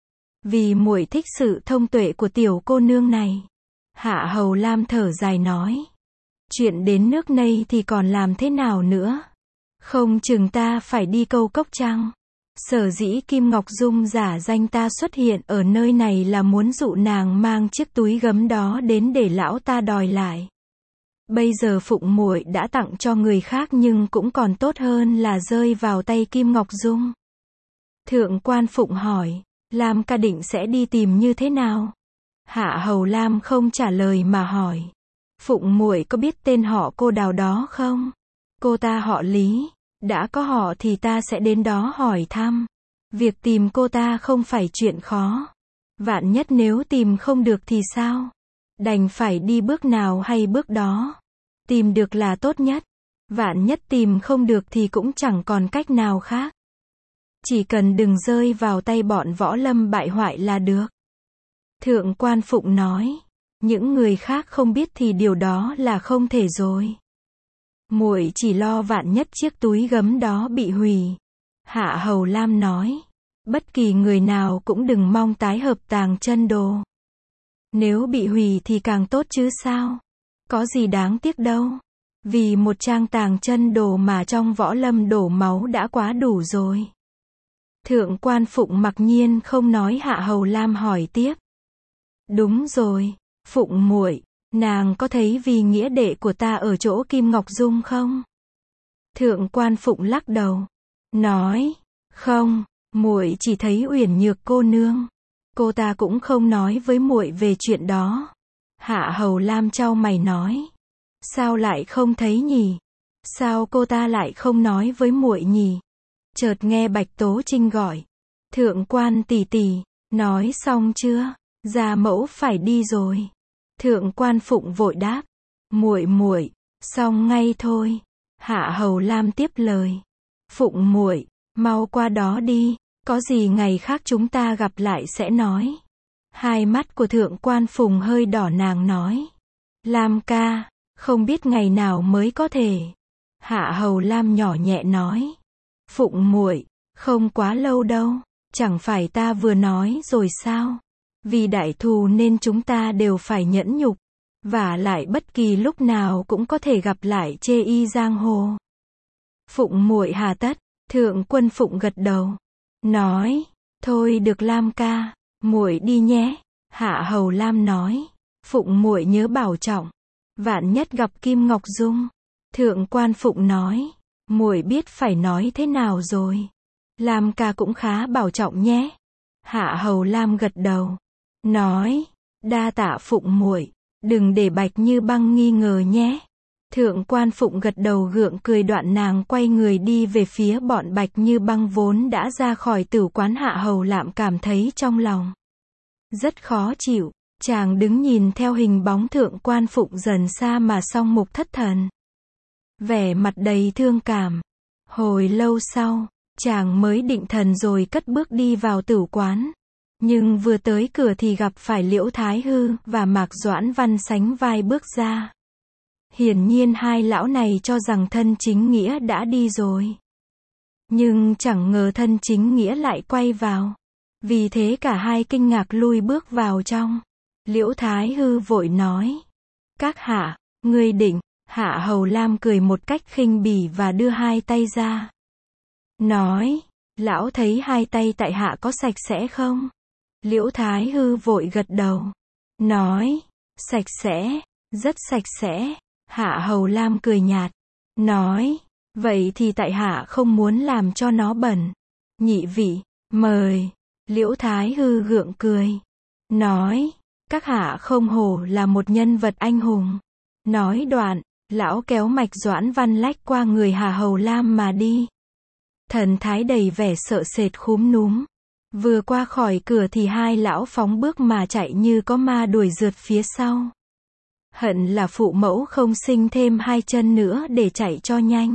Vì muội thích sự thông tuệ của tiểu cô nương này. Hạ Hầu Lam thở dài nói. Chuyện đến nước này thì còn làm thế nào nữa? Không chừng ta phải đi Câu Cốc chăng? Sở dĩ Kim Ngọc Dung giả danh ta xuất hiện ở nơi này là muốn dụ nàng mang chiếc túi gấm đó đến để lão ta đòi lại. Bây giờ Phụng muội đã tặng cho người khác nhưng cũng còn tốt hơn là rơi vào tay Kim Ngọc Dung. Thượng quan Phụng hỏi. Lam ca định sẽ đi tìm như thế nào? Hạ Hầu Lam không trả lời mà hỏi. Phụng muội có biết tên họ cô đào đó không? Cô ta họ Lý. Đã có họ thì ta sẽ đến đó hỏi thăm. Việc tìm cô ta không phải chuyện khó. Vạn nhất nếu tìm không được thì sao? Đành phải đi bước nào hay bước đó. Tìm được là tốt nhất. Vạn nhất tìm không được thì cũng chẳng còn cách nào khác. Chỉ cần đừng rơi vào tay bọn võ lâm bại hoại là được. Thượng quan Phụng nói. Những người khác không biết thì điều đó là không thể rồi. Muội chỉ lo vạn nhất chiếc túi gấm đó bị hủy. Hạ Hầu Lam nói. Bất kỳ người nào cũng đừng mong tái hợp tàng chân đồ. Nếu bị hủy thì càng tốt chứ sao? Có gì đáng tiếc đâu. Vì một trang tàng chân đồ mà trong võ lâm đổ máu đã quá đủ rồi. Thượng quan Phụng mặc nhiên không nói. Hạ Hầu Lam hỏi tiếp. Đúng rồi, Phụng muội, Nàng có thấy vì nghĩa đệ của ta ở chỗ Kim Ngọc Dung không? Thượng quan Phụng lắc đầu, nói, không, muội chỉ thấy Uyển Nhược cô nương. Cô ta cũng không nói với muội về chuyện đó. Hạ Hầu Lam chau mày nói, sao lại không thấy nhỉ? Sao cô ta lại không nói với muội nhỉ? Chợt nghe Bạch Tố Trinh gọi, thượng quan tỷ tỷ, nói xong chưa? Gia mẫu phải đi rồi. Thượng quan Phụng vội đáp, muội muội, xong ngay thôi. Hạ Hầu Lam tiếp lời, Phụng muội, mau qua đó đi, có gì ngày khác chúng ta gặp lại sẽ nói. Hai mắt của thượng quan Phùng hơi đỏ, nàng nói, Lam ca, không biết ngày nào mới có thể. Hạ Hầu Lam nhỏ nhẹ nói, Phụng muội, không quá lâu đâu, chẳng phải ta vừa nói rồi sao? Vì đại thù nên chúng ta đều phải nhẫn nhục, và lại bất kỳ lúc nào cũng có thể gặp lại chê y giang hồ. Phụng muội hà tất, thượng quân Phụng gật đầu, nói, thôi được Lam ca, muội đi nhé. Hạ Hầu Lam nói, Phụng muội nhớ bảo trọng, vạn nhất gặp Kim Ngọc Dung. Thượng quan Phụng nói, muội biết phải nói thế nào rồi. Lam ca cũng khá bảo trọng nhé. Hạ Hầu Lam gật đầu, nói, đa tạ Phụng muội, đừng để Bạch Như Băng nghi ngờ nhé. Thượng quan Phụng gật đầu gượng cười, đoạn nàng quay người đi về phía bọn Bạch Như Băng vốn đã ra khỏi tửu quán. Hạ Hầu Lam cảm thấy trong lòng rất khó chịu, chàng đứng nhìn theo hình bóng thượng quan Phụng dần xa mà song mục thất thần, vẻ mặt đầy thương cảm. Hồi lâu sau, chàng mới định thần rồi cất bước đi vào tửu quán. Nhưng vừa tới cửa thì gặp phải Liễu Thái Hư và Mạc Doãn Văn sánh vai bước ra. Hiển nhiên hai lão này cho rằng thân chính nghĩa đã đi rồi. Nhưng chẳng ngờ thân chính nghĩa lại quay vào. Vì thế cả hai kinh ngạc lui bước vào trong. Liễu Thái Hư vội nói, các hạ, ngươi định. Hạ Hầu Lam cười một cách khinh bỉ và đưa hai tay ra. Nói, lão thấy hai tay tại hạ có sạch sẽ không? Liễu Thái Hư vội gật đầu. Nói, sạch sẽ, rất sạch sẽ. Hạ Hầu Lam cười nhạt. Nói, vậy thì tại hạ không muốn làm cho nó bẩn. Nhị vị, mời. Liễu Thái Hư gượng cười. Nói, các hạ không hổ là một nhân vật anh hùng. Nói đoạn, lão kéo Mạch Doãn Văn lách qua người Hạ Hầu Lam mà đi. Thần thái đầy vẻ sợ sệt khúm núm. Vừa qua khỏi cửa thì hai lão phóng bước mà chạy như có ma đuổi rượt phía sau. Hận là phụ mẫu không sinh thêm hai chân nữa để chạy cho nhanh.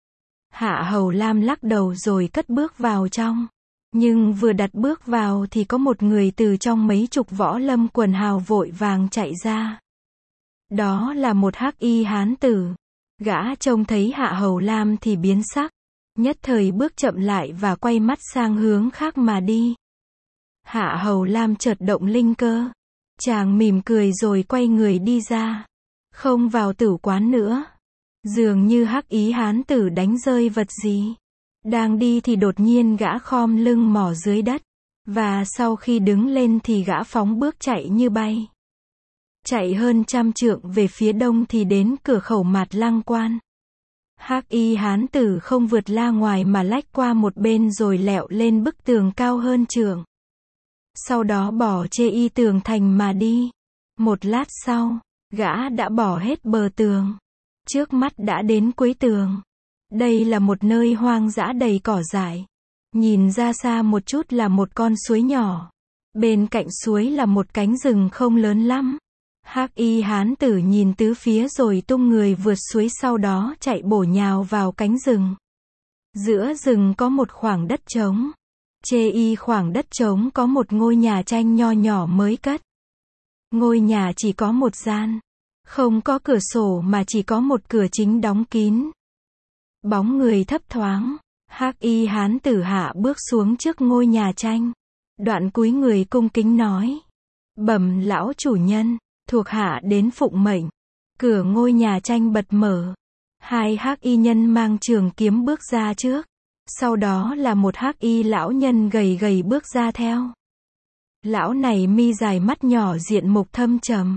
Hạ Hầu Lam lắc đầu rồi cất bước vào trong. Nhưng vừa đặt bước vào thì có một người từ trong mấy chục võ lâm quần hào vội vàng chạy ra. Đó là một hắc y hán tử. Gã trông thấy Hạ Hầu Lam thì biến sắc, nhất thời bước chậm lại và quay mắt sang hướng khác mà đi. Hạ Hầu Lam chợt động linh cơ. Chàng mỉm cười rồi quay người đi ra. Không vào tửu quán nữa. Dường như hắc ý hán tử đánh rơi vật gì. Đang đi thì đột nhiên gã khom lưng mò dưới đất. Và sau khi đứng lên thì gã phóng bước chạy như bay. Chạy hơn trăm trượng về phía đông thì đến cửa khẩu Mạt Lăng Quan. Hắc y hán tử không vượt la ngoài mà lách qua một bên rồi lẹo lên bức tường cao hơn trượng. Sau đó bỏ chê y tường thành mà đi. Một lát sau, gã đã bỏ hết bờ tường. Trước mắt đã đến cuối tường. Đây là một nơi hoang dã đầy cỏ dại. Nhìn ra xa một chút là một con suối nhỏ. Bên cạnh suối là một cánh rừng không lớn lắm. Hắc y hán tử nhìn tứ phía rồi tung người vượt suối, sau đó chạy bổ nhào vào cánh rừng. Giữa rừng có một khoảng đất trống. Chê y khoảng đất trống có một ngôi nhà tranh nho nhỏ mới cất. Ngôi nhà chỉ có một gian. Không có cửa sổ mà chỉ có một cửa chính đóng kín. Bóng người thấp thoáng. Hắc y hán tử hạ bước xuống trước ngôi nhà tranh. Đoạn cúi người cung kính nói. Bẩm lão chủ nhân, thuộc hạ đến phụng mệnh. Cửa ngôi nhà tranh bật mở. Hai hắc y nhân mang trường kiếm bước ra trước. Sau đó là một hắc y lão nhân gầy gầy bước ra theo. Lão này mi dài mắt nhỏ, diện mục thâm trầm.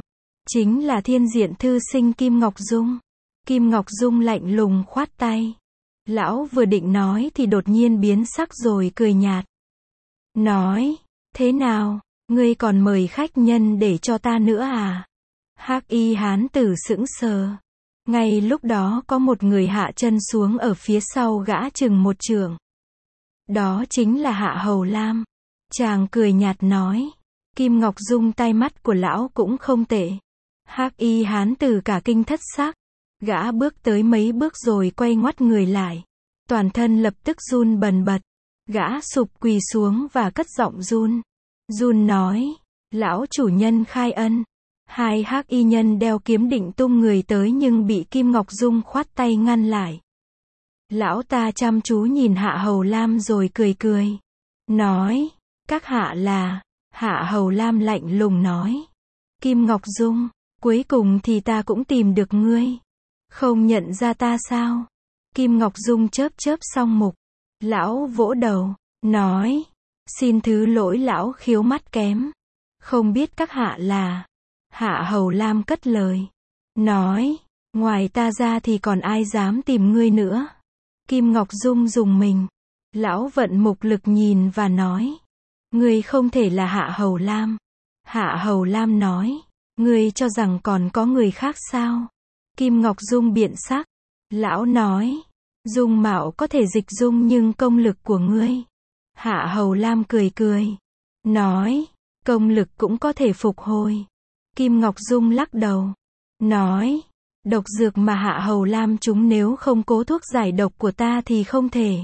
Chính là thiên diện thư sinh Kim Ngọc Dung. Kim Ngọc Dung lạnh lùng khoát tay. Lão vừa định nói thì đột nhiên biến sắc rồi cười nhạt. Nói, thế nào, ngươi còn mời khách nhân để cho ta nữa à? Hắc y hán tử sững sờ. Ngay lúc đó có một người hạ chân xuống ở phía sau gã chừng một trượng. Đó chính là Hạ Hầu Lam. Chàng cười nhạt nói. Kim Ngọc Dung tai mắt của lão cũng không tệ. Hắc y hán tử cả kinh thất xác. Gã bước tới mấy bước rồi quay ngoắt người lại. Toàn thân lập tức run bần bật. Gã sụp quỳ xuống và cất giọng run. Run nói. Lão chủ nhân khai ân. Hai hắc y nhân đeo kiếm định tung người tới nhưng bị Kim Ngọc Dung khoát tay ngăn lại. Lão ta chăm chú nhìn Hạ Hầu Lam rồi cười cười. Nói. Các hạ là. Hạ Hầu Lam lạnh lùng nói. Kim Ngọc Dung. Cuối cùng thì ta cũng tìm được ngươi. Không nhận ra ta sao? Kim Ngọc Dung chớp chớp song mục. Lão vỗ đầu. Nói. Xin thứ lỗi lão khiếu mắt kém. Không biết các hạ là. Hạ Hầu Lam cất lời. Nói. Ngoài ta ra thì còn ai dám tìm ngươi nữa. Kim Ngọc Dung dùng mình. Lão vận mục lực nhìn và nói. Ngươi không thể là Hạ Hầu Lam. Hạ Hầu Lam nói. Ngươi cho rằng còn có người khác sao? Kim Ngọc Dung biện sắc. Lão nói. Dung mạo có thể dịch dung nhưng công lực của ngươi. Hạ Hầu Lam cười cười. Nói. Công lực cũng có thể phục hồi. Kim Ngọc Dung lắc đầu. Nói. Độc dược mà Hạ Hầu Lam chúng nếu không cố thuốc giải độc của ta thì không thể.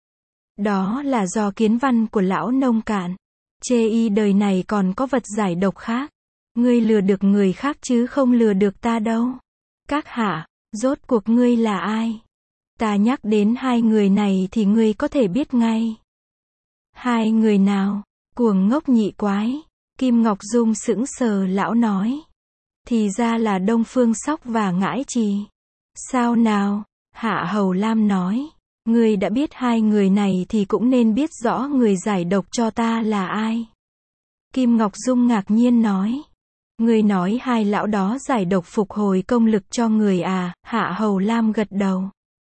Đó là do kiến văn của lão nông cạn. Chê y đời này còn có vật giải độc khác. Ngươi lừa được người khác chứ không lừa được ta đâu. Các hạ, rốt cuộc ngươi là ai? Ta nhắc đến hai người này thì ngươi có thể biết ngay. Hai người nào? Cuồng ngốc nhị quái. Kim Ngọc Dung sững sờ lão nói. Thì ra là Đông Phương Sóc và Ngãi Trì. Sao nào? Hạ Hầu Lam nói. Ngươi đã biết hai người này thì cũng nên biết rõ người giải độc cho ta là ai. Kim Ngọc Dung ngạc nhiên nói. Ngươi nói hai lão đó giải độc phục hồi công lực cho người à? Hạ Hầu Lam gật đầu.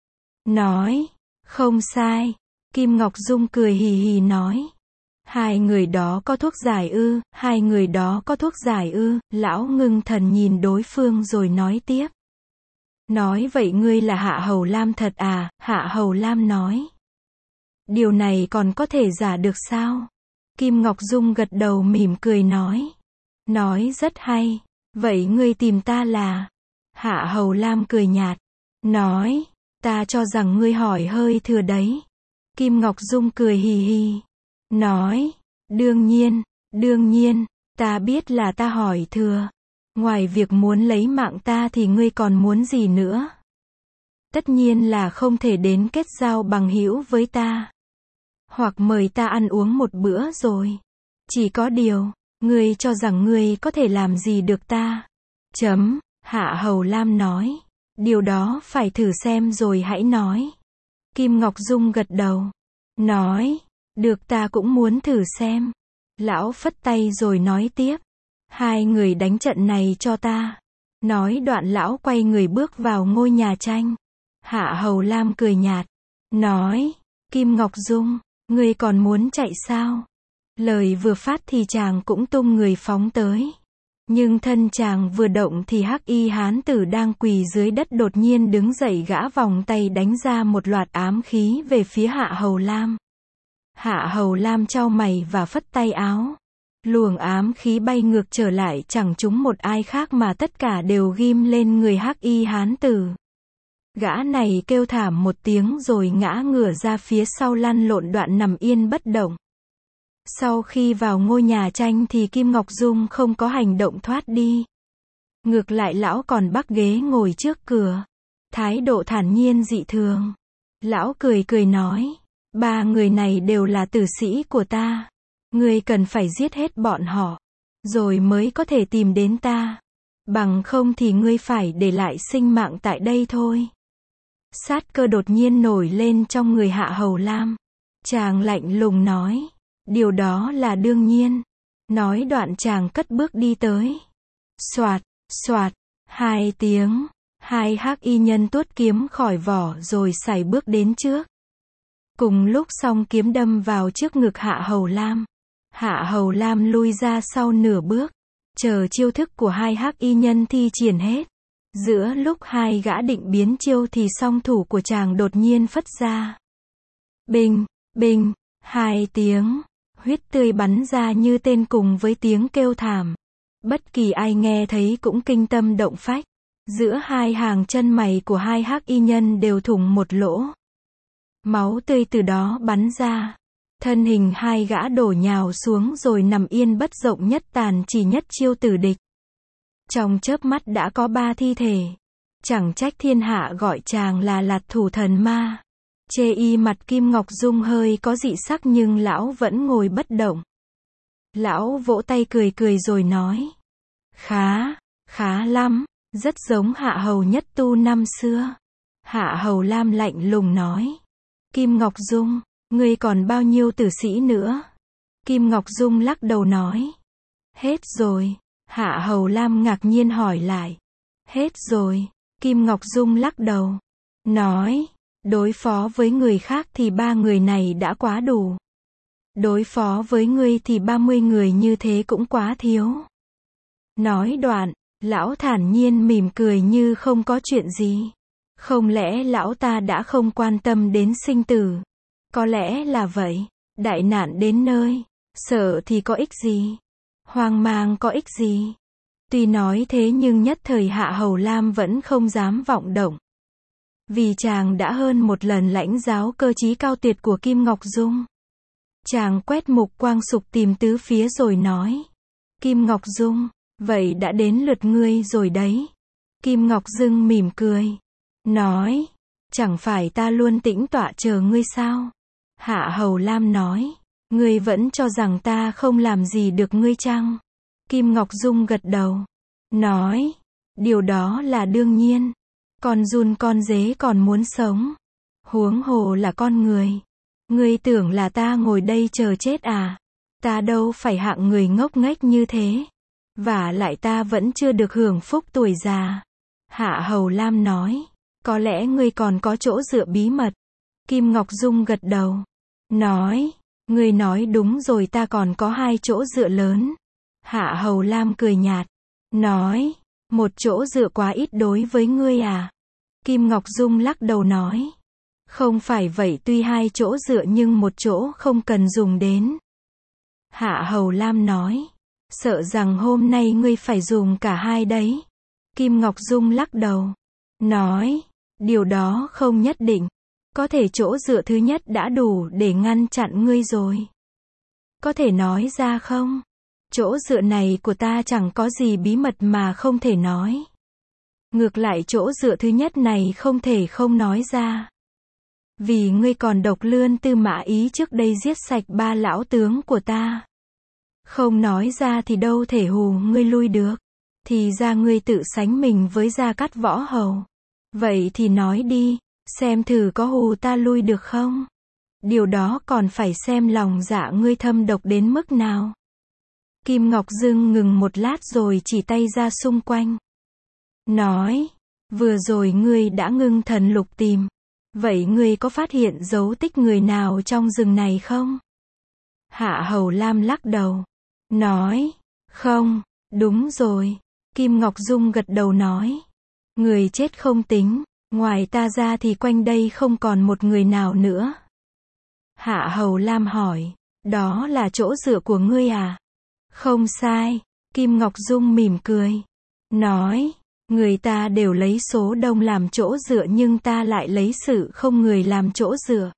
Nói. Không sai. Kim Ngọc Dung cười hì hì nói. Hai người đó có thuốc giải ư? Hai người đó có thuốc giải ư? Lão ngưng thần nhìn đối phương rồi nói tiếp. Nói vậy ngươi là Hạ Hầu Lam thật à? Hạ Hầu Lam nói. Điều này còn có thể giả được sao? Kim Ngọc Dung gật đầu mỉm cười nói. Nói rất hay. Vậy ngươi tìm ta là? Hạ Hầu Lam cười nhạt. Nói. Ta cho rằng ngươi hỏi hơi thừa đấy. Kim Ngọc Dung cười hì hì. Nói. Đương nhiên. Đương nhiên. Ta biết là ta hỏi thừa. Ngoài việc muốn lấy mạng ta thì ngươi còn muốn gì nữa? Tất nhiên là không thể đến kết giao bằng hữu với ta. Hoặc mời ta ăn uống một bữa rồi. Chỉ có điều, ngươi cho rằng ngươi có thể làm gì được ta? Chấm, Hạ Hầu Lam nói. Điều đó phải thử xem rồi hãy nói. Kim Ngọc Dung gật đầu. Nói, được ta cũng muốn thử xem. Lão phất tay rồi nói tiếp. Hai người đánh trận này cho ta. Nói đoạn lão quay người bước vào ngôi nhà tranh. Hạ Hầu Lam cười nhạt. Nói, Kim Ngọc Dung, ngươi còn muốn chạy sao? Lời vừa phát thì chàng cũng tung người phóng tới. Nhưng thân chàng vừa động thì hắc y hán tử đang quỳ dưới đất đột nhiên đứng dậy, gã vòng tay đánh ra một loạt ám khí về phía Hạ Hầu Lam. Hạ Hầu Lam chau mày và phất tay áo. Luồng ám khí bay ngược trở lại, chẳng trúng một ai khác mà tất cả đều ghim lên người hắc y hán tử. Gã này kêu thảm một tiếng rồi ngã ngửa ra phía sau, lăn lộn đoạn nằm yên bất động. Sau khi vào ngôi nhà tranh thì Kim Ngọc Dung không có hành động thoát đi. Ngược lại lão còn bắc ghế ngồi trước cửa. Thái độ thản nhiên dị thường. Lão cười cười nói. Ba người này đều là tử sĩ của ta. Ngươi cần phải giết hết bọn họ. Rồi mới có thể tìm đến ta. Bằng không thì ngươi phải để lại sinh mạng tại đây thôi. Sát cơ đột nhiên nổi lên trong người Hạ Hầu Lam. Chàng lạnh lùng nói. Điều đó là đương nhiên. Nói đoạn chàng cất bước đi tới. Soạt, Soạt, hai tiếng, hai hắc y nhân tuốt kiếm khỏi vỏ rồi sải bước đến trước. Cùng lúc song kiếm đâm vào trước ngực Hạ Hầu Lam. Hạ Hầu Lam lui ra sau nửa bước, chờ chiêu thức của hai hắc y nhân thi triển hết. Giữa lúc hai gã định biến chiêu thì song thủ của chàng đột nhiên phất ra. Bình, bình, hai tiếng, huyết tươi bắn ra như tên cùng với tiếng kêu thảm. Bất kỳ ai nghe thấy cũng kinh tâm động phách. Giữa hai hàng chân mày của hai hắc y nhân đều thủng một lỗ. Máu tươi từ đó bắn ra. Thân hình hai gã đổ nhào xuống rồi nằm yên bất động, nhất tàn chỉ nhất chiêu tử địch. Trong chớp mắt đã có ba thi thể. Chẳng trách thiên hạ gọi chàng là Lạt Thủ Thần Ma. Chê y mặt Kim Ngọc Dung hơi có dị sắc nhưng lão vẫn ngồi bất động. Lão vỗ tay cười cười rồi nói. Khá, khá lắm, rất giống Hạ Hầu Nhất Tu năm xưa. Hạ Hầu Lam lạnh lùng nói. Kim Ngọc Dung, ngươi còn bao nhiêu tử sĩ nữa? Kim Ngọc Dung lắc đầu nói. Hết rồi. Hạ Hầu Lam ngạc nhiên hỏi lại. Hết rồi. Kim Ngọc Dung lắc đầu. Nói. Đối phó với người khác thì ba người này đã quá đủ. Đối phó với ngươi thì ba mươi người như thế cũng quá thiếu. Nói đoạn, lão thản nhiên mỉm cười như không có chuyện gì. Không lẽ lão ta đã không quan tâm đến sinh tử? Có lẽ là vậy. Đại nạn đến nơi, sợ thì có ích gì? Hoang mang có ích gì? Tuy nói thế nhưng nhất thời Hạ Hầu Lam vẫn không dám vọng động. Vì chàng đã hơn một lần lãnh giáo cơ trí cao tuyệt của Kim Ngọc Dung. Chàng quét mục quang sục tìm tứ phía rồi nói. Kim Ngọc Dung, vậy đã đến lượt ngươi rồi đấy. Kim Ngọc Dung mỉm cười. Nói, chẳng phải ta luôn tĩnh tọa chờ ngươi sao? Hạ Hầu Lam nói. Ngươi vẫn cho rằng ta không làm gì được ngươi chăng? Kim Ngọc Dung gật đầu. Nói, điều đó là đương nhiên. Con giun con dế còn muốn sống. Huống hồ là con người. Ngươi tưởng là ta ngồi đây chờ chết à? Ta đâu phải hạng người ngốc nghếch như thế. Và lại ta vẫn chưa được hưởng phúc tuổi già. Hạ Hầu Lam nói. Có lẽ ngươi còn có chỗ dựa bí mật. Kim Ngọc Dung gật đầu. Nói. Ngươi nói đúng rồi, ta còn có hai chỗ dựa lớn. Hạ Hầu Lam cười nhạt. Nói. Một chỗ dựa quá ít đối với ngươi à? Kim Ngọc Dung lắc đầu nói. Không phải vậy, tuy hai chỗ dựa nhưng một chỗ không cần dùng đến. Hạ Hầu Lam nói. Sợ rằng hôm nay ngươi phải dùng cả hai đấy. Kim Ngọc Dung lắc đầu. Nói. Điều đó không nhất định. Có thể chỗ dựa thứ nhất đã đủ để ngăn chặn ngươi rồi. Có thể nói ra không? Chỗ dựa này của ta chẳng có gì bí mật mà không thể nói. Ngược lại chỗ dựa thứ nhất này không thể không nói ra. Vì ngươi còn độc lươn Tư Mã Ý trước đây giết sạch ba lão tướng của ta. Không nói ra thì đâu thể hù ngươi lui được. Thì ra ngươi tự sánh mình với Gia Cát Võ Hầu. Vậy thì nói đi, xem thử có hù ta lui được không? Điều đó còn phải xem lòng dạ ngươi thâm độc đến mức nào. Kim Ngọc Dương ngừng một lát rồi chỉ tay ra xung quanh. Nói, vừa rồi ngươi đã ngưng thần lục tìm. Vậy ngươi có phát hiện dấu tích người nào trong rừng này không? Hạ Hầu Lam lắc đầu. Nói, không, đúng rồi. Kim Ngọc Dung gật đầu nói. Người chết không tính, ngoài ta ra thì quanh đây không còn một người nào nữa. Hạ Hầu Lam hỏi, đó là chỗ dựa của ngươi à? Không sai. Kim Ngọc Dung mỉm cười. Nói, người ta đều lấy số đông làm chỗ dựa nhưng ta lại lấy sự không người làm chỗ dựa.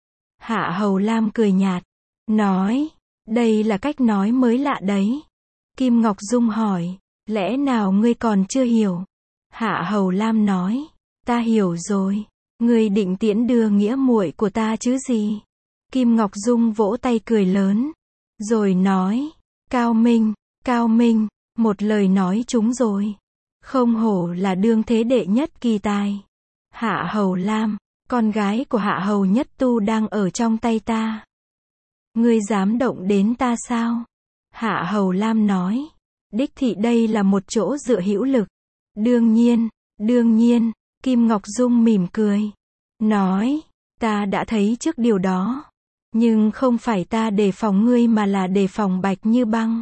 Hạ Hầu Lam cười nhạt. Nói, đây là cách nói mới lạ đấy. Kim Ngọc Dung hỏi, lẽ nào ngươi còn chưa hiểu? Hạ Hầu Lam nói, ta hiểu rồi. Ngươi định tiễn đưa nghĩa muội của ta chứ gì? Kim Ngọc Dung vỗ tay cười lớn. Rồi nói, cao minh, cao minh, một lời nói trúng rồi. Không hổ là đương thế đệ nhất kỳ tài. Hạ Hầu Lam, con gái của Hạ Hầu Nhất Tu đang ở trong tay ta. Ngươi dám động đến ta sao? Hạ Hầu Lam nói, Đích thị đây là một chỗ dựa hữu lực. Đương nhiên, đương nhiên, Kim Ngọc Dung mỉm cười. Nói, ta đã thấy trước điều đó. Nhưng không phải ta đề phòng ngươi mà là đề phòng Bạch Như Băng.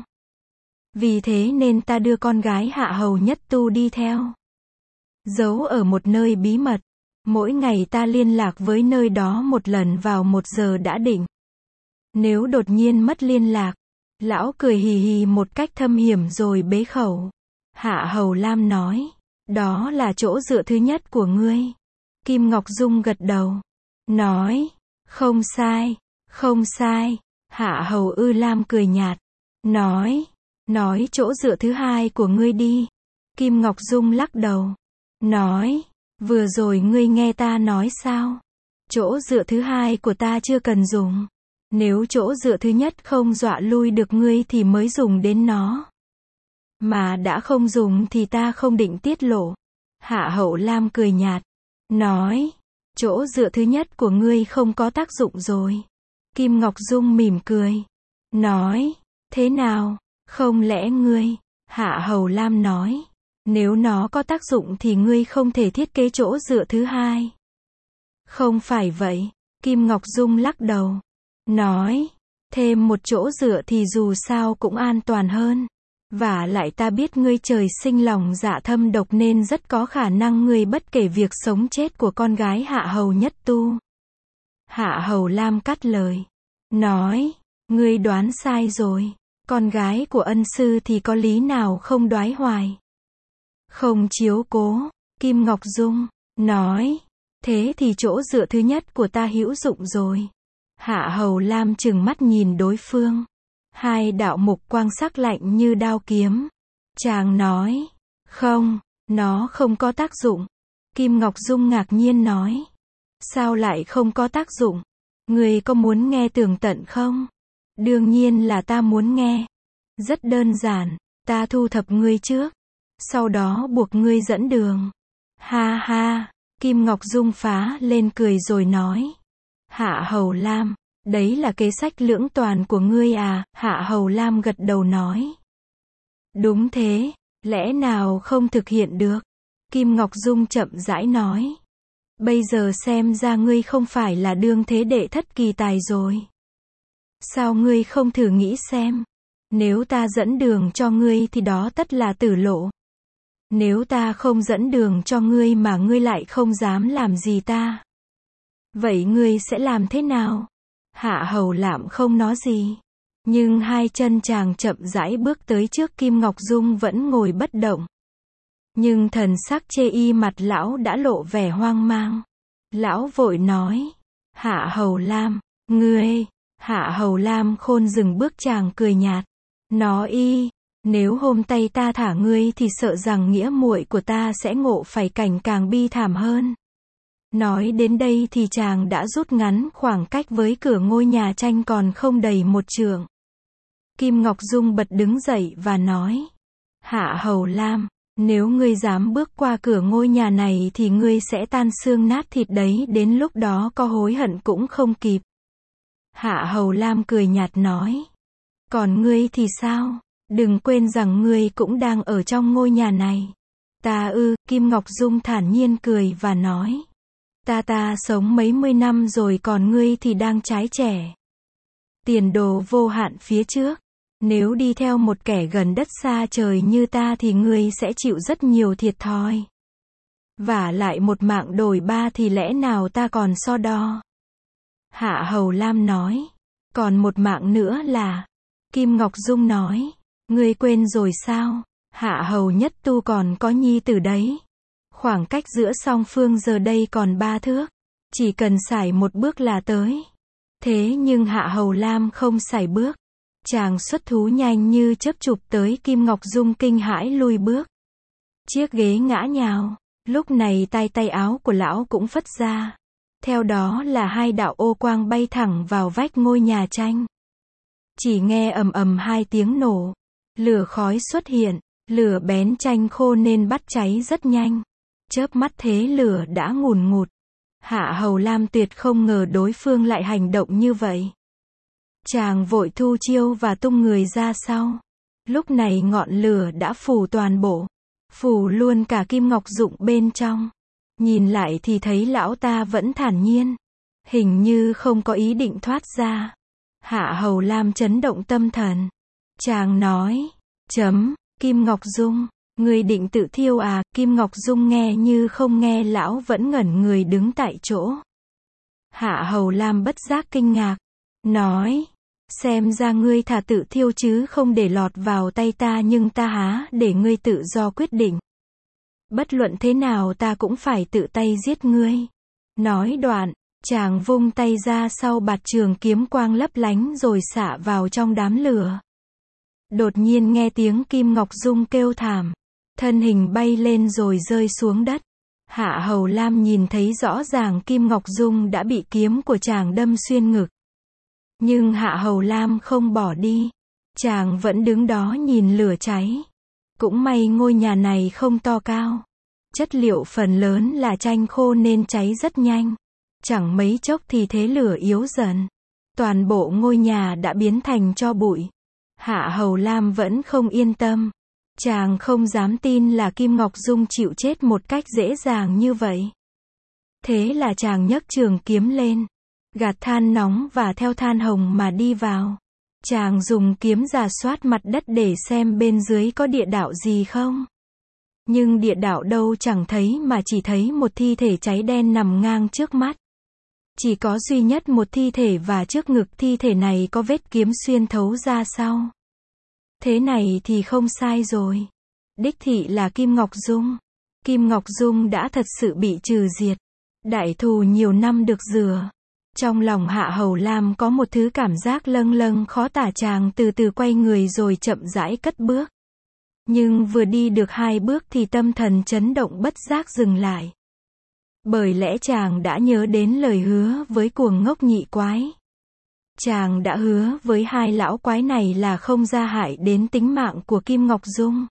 Vì thế nên ta đưa con gái Hạ Hầu Nhất Tu đi theo. Giấu ở một nơi bí mật. Mỗi ngày ta liên lạc với nơi đó một lần vào một giờ đã định. Nếu đột nhiên mất liên lạc, lão cười hì hì một cách thâm hiểm rồi bế khẩu. Hạ Hầu Lam nói, đó là chỗ dựa thứ nhất của ngươi. Kim Ngọc Dung gật đầu. Nói, không sai, không sai. Hạ Hầu Ư Lam cười nhạt. Nói, nói chỗ dựa thứ hai của ngươi đi. Kim Ngọc Dung lắc đầu. Nói, vừa rồi ngươi nghe ta nói sao? Chỗ dựa thứ hai của ta chưa cần dùng. Nếu chỗ dựa thứ nhất không dọa lui được ngươi thì mới dùng đến nó. Mà đã không dùng thì ta không định tiết lộ. Hạ Hầu Lam cười nhạt. Nói, chỗ dựa thứ nhất của ngươi không có tác dụng rồi. Kim Ngọc Dung mỉm cười. Nói, thế nào, không lẽ ngươi? Hạ Hầu Lam nói, nếu nó có tác dụng thì ngươi không thể thiết kế chỗ dựa thứ hai. Không phải vậy. Kim Ngọc Dung lắc đầu. Nói, thêm một chỗ dựa thì dù sao cũng an toàn hơn. Vả lại ta biết ngươi trời sinh lòng dạ thâm độc nên rất có khả năng ngươi bất kể việc sống chết của con gái Hạ Hầu Nhất Tu. Hạ Hầu Lam cắt lời. Nói, ngươi đoán sai rồi. Con gái của ân sư thì có lý nào không đoái hoài. Không chiếu cố. Kim Ngọc Dung nói, thế thì chỗ dựa thứ nhất của ta hữu dụng rồi. Hạ Hầu Lam trừng mắt nhìn đối phương. Hai đạo mục quang sắc lạnh như đao kiếm. Chàng nói, không, nó không có tác dụng. Kim Ngọc Dung ngạc nhiên nói, sao lại không có tác dụng? Ngươi có muốn nghe tường tận không? Đương nhiên là ta muốn nghe. Rất đơn giản, ta thu thập ngươi trước. Sau đó buộc ngươi dẫn đường. Ha ha, Kim Ngọc Dung phá lên cười rồi nói. Hạ Hầu Lam, đấy là kế sách lưỡng toàn của ngươi à? Hạ Hầu Lam gật đầu nói. Đúng thế, lẽ nào không thực hiện được? Kim Ngọc Dung chậm rãi nói. Bây giờ xem ra ngươi không phải là đương thế đệ thất kỳ tài rồi. Sao ngươi không thử nghĩ xem? Nếu ta dẫn đường cho ngươi thì đó tất là tử lộ. Nếu ta không dẫn đường cho ngươi mà ngươi lại không dám làm gì ta, vậy ngươi sẽ làm thế nào? Hạ Hầu Lam không nói gì. Nhưng hai chân chàng chậm rãi bước tới trước Kim Ngọc Dung vẫn ngồi bất động. Nhưng thần sắc chê y mặt lão đã lộ vẻ hoang mang. Lão vội nói. Hạ Hầu Lam, ngươi. Hạ Hầu Lam khôn dừng bước chàng cười nhạt. Nói y, nếu hôm tay ta thả ngươi thì sợ rằng nghĩa muội của ta sẽ ngộ phải cảnh càng bi thảm hơn. Nói đến đây thì chàng đã rút ngắn khoảng cách với cửa ngôi nhà tranh còn không đầy một trượng. Kim Ngọc Dung bật đứng dậy và nói. Hạ Hầu Lam, nếu ngươi dám bước qua cửa ngôi nhà này thì ngươi sẽ tan xương nát thịt đấy, đến lúc đó có hối hận cũng không kịp. Hạ Hầu Lam cười nhạt nói. Còn ngươi thì sao? Đừng quên rằng ngươi cũng đang ở trong ngôi nhà này. Ta ư? Kim Ngọc Dung thản nhiên cười và nói. Ta ta sống mấy mươi năm rồi, còn ngươi thì đang trái trẻ. Tiền đồ vô hạn phía trước. Nếu đi theo một kẻ gần đất xa trời như ta thì ngươi sẽ chịu rất nhiều thiệt thòi. Vả lại một mạng đổi ba thì lẽ nào ta còn so đo? Hạ Hầu Lam nói. Còn một mạng nữa là... Kim Ngọc Dung nói. Ngươi quên rồi sao? Hạ Hầu Nhất Tu còn có nhi tử đấy. Khoảng cách giữa song phương giờ đây còn ba thước. Chỉ cần sải một bước là tới. Thế nhưng Hạ Hầu Lam không sải bước. Chàng xuất thú nhanh như chớp chụp tới Kim Ngọc Dung kinh hãi lùi bước. Chiếc ghế ngã nhào. Lúc này tay tay áo của lão cũng phất ra. Theo đó là hai đạo ô quang bay thẳng vào vách ngôi nhà tranh. Chỉ nghe ầm ầm hai tiếng nổ. Lửa khói xuất hiện. Lửa bén tranh khô nên bắt cháy rất nhanh. Chớp mắt thế lửa đã ngùn ngụt. Hạ Hầu Lam tuyệt không ngờ đối phương lại hành động như vậy. Chàng vội thu chiêu và tung người ra sau. Lúc này ngọn lửa đã phủ toàn bộ, phủ luôn cả kim ngọc dụng bên trong. Nhìn lại thì thấy lão ta vẫn thản nhiên, hình như không có ý định thoát ra. Hạ Hầu Lam chấn động tâm thần. Chàng nói, chấm, Kim Ngọc Dung, ngươi định tự thiêu à? Kim Ngọc Dung nghe như không nghe, lão vẫn ngẩn người đứng tại chỗ. Hạ Hầu Lam bất giác kinh ngạc, nói, xem ra ngươi thà tự thiêu chứ không để lọt vào tay ta, nhưng ta há để ngươi tự do quyết định. Bất luận thế nào ta cũng phải tự tay giết ngươi. Nói đoạn, chàng vung tay ra sau bạt trường kiếm quang lấp lánh rồi xạ vào trong đám lửa. Đột nhiên nghe tiếng Kim Ngọc Dung kêu thảm, thân hình bay lên rồi rơi xuống đất. Hạ Hầu Lam nhìn thấy rõ ràng Kim Ngọc Dung đã bị kiếm của chàng đâm xuyên ngực. Nhưng Hạ Hầu Lam không bỏ đi. Chàng vẫn đứng đó nhìn lửa cháy. Cũng may ngôi nhà này không to cao. Chất liệu phần lớn là tranh khô nên cháy rất nhanh. Chẳng mấy chốc thì thế lửa yếu dần. Toàn bộ ngôi nhà đã biến thành tro bụi. Hạ Hầu Lam vẫn không yên tâm. Chàng không dám tin là Kim Ngọc Dung chịu chết một cách dễ dàng như vậy. Thế là chàng nhấc trường kiếm lên, gạt than nóng và theo than hồng mà đi vào. Chàng dùng kiếm rà soát mặt đất để xem bên dưới có địa đạo gì không. Nhưng địa đạo đâu chẳng thấy, mà chỉ thấy một thi thể cháy đen nằm ngang trước mắt. Chỉ có duy nhất một thi thể, và trước ngực thi thể này có vết kiếm xuyên thấu ra sau. Thế này thì không sai rồi. Đích thị là Kim Ngọc Dung. Kim Ngọc Dung đã thật sự bị trừ diệt. Đại thù nhiều năm được rửa. Trong lòng Hạ Hầu Lam có một thứ cảm giác lâng lâng khó tả. Chàng từ từ quay người rồi chậm rãi cất bước. Nhưng vừa đi được hai bước thì tâm thần chấn động, bất giác dừng lại. Bởi lẽ chàng đã nhớ đến lời hứa với cuồng ngốc nhị quái. Chàng đã hứa với hai lão quái này là không gia hại đến tính mạng của Kim Ngọc Dung.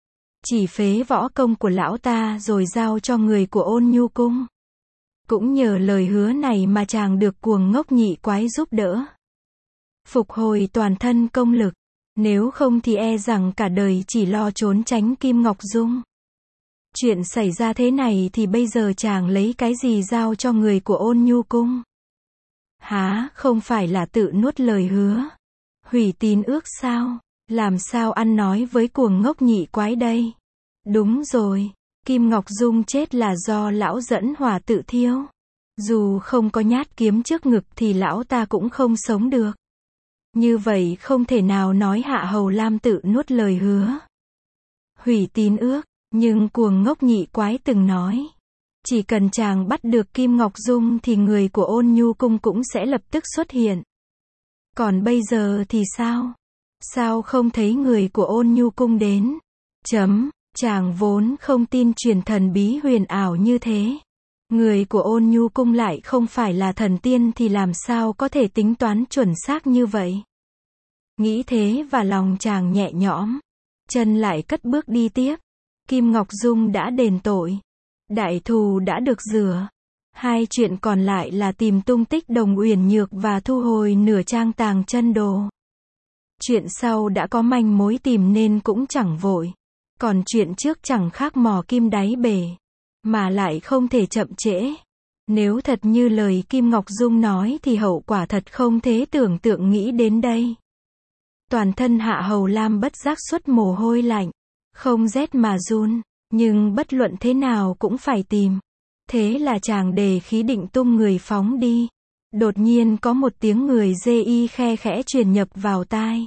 Chỉ phế võ công của lão ta rồi giao cho người của Ôn Nhu Cung. Cũng nhờ lời hứa này mà chàng được cuồng ngốc nhị quái giúp đỡ. Phục hồi toàn thân công lực. Nếu không thì e rằng cả đời chỉ lo trốn tránh Kim Ngọc Dung. Chuyện xảy ra thế này thì bây giờ chàng lấy cái gì giao cho người của Ôn Nhu Cung? Hả, không phải là tự nuốt lời hứa, hủy tín ước sao? Làm sao ăn nói với cuồng ngốc nhị quái đây? Đúng rồi, Kim Ngọc Dung chết là do lão dẫn hỏa tự thiêu. Dù không có nhát kiếm trước ngực thì lão ta cũng không sống được. Như vậy không thể nào nói Hạ Hầu Lam tự nuốt lời hứa, hủy tín ước. Nhưng cuồng ngốc nhị quái từng nói, chỉ cần chàng bắt được Kim Ngọc Dung thì người của Ôn Nhu Cung cũng sẽ lập tức xuất hiện. Còn bây giờ thì sao? Sao không thấy người của Ôn Nhu Cung đến? Chấm, chàng vốn không tin truyền thần bí huyền ảo như thế. Người của Ôn Nhu Cung lại không phải là thần tiên thì làm sao có thể tính toán chuẩn xác như vậy? Nghĩ thế và lòng chàng nhẹ nhõm, chân lại cất bước đi tiếp. Kim Ngọc Dung đã đền tội. Đại thù đã được rửa. Hai chuyện còn lại là tìm tung tích Đồng Uyển Nhược và thu hồi nửa trang tàng chân đồ. Chuyện sau đã có manh mối tìm nên cũng chẳng vội. Còn chuyện trước chẳng khác mò kim đáy bể. Mà lại không thể chậm trễ. Nếu thật như lời Kim Ngọc Dung nói thì hậu quả thật không thể tưởng tượng nghĩ đến đây. Toàn thân Hạ Hầu Lam bất giác xuất mồ hôi lạnh. Không rét mà run, nhưng bất luận thế nào cũng phải tìm. Thế là chàng đề khí định tung người phóng đi. Đột nhiên có một tiếng người dê y khe khẽ truyền nhập vào tai.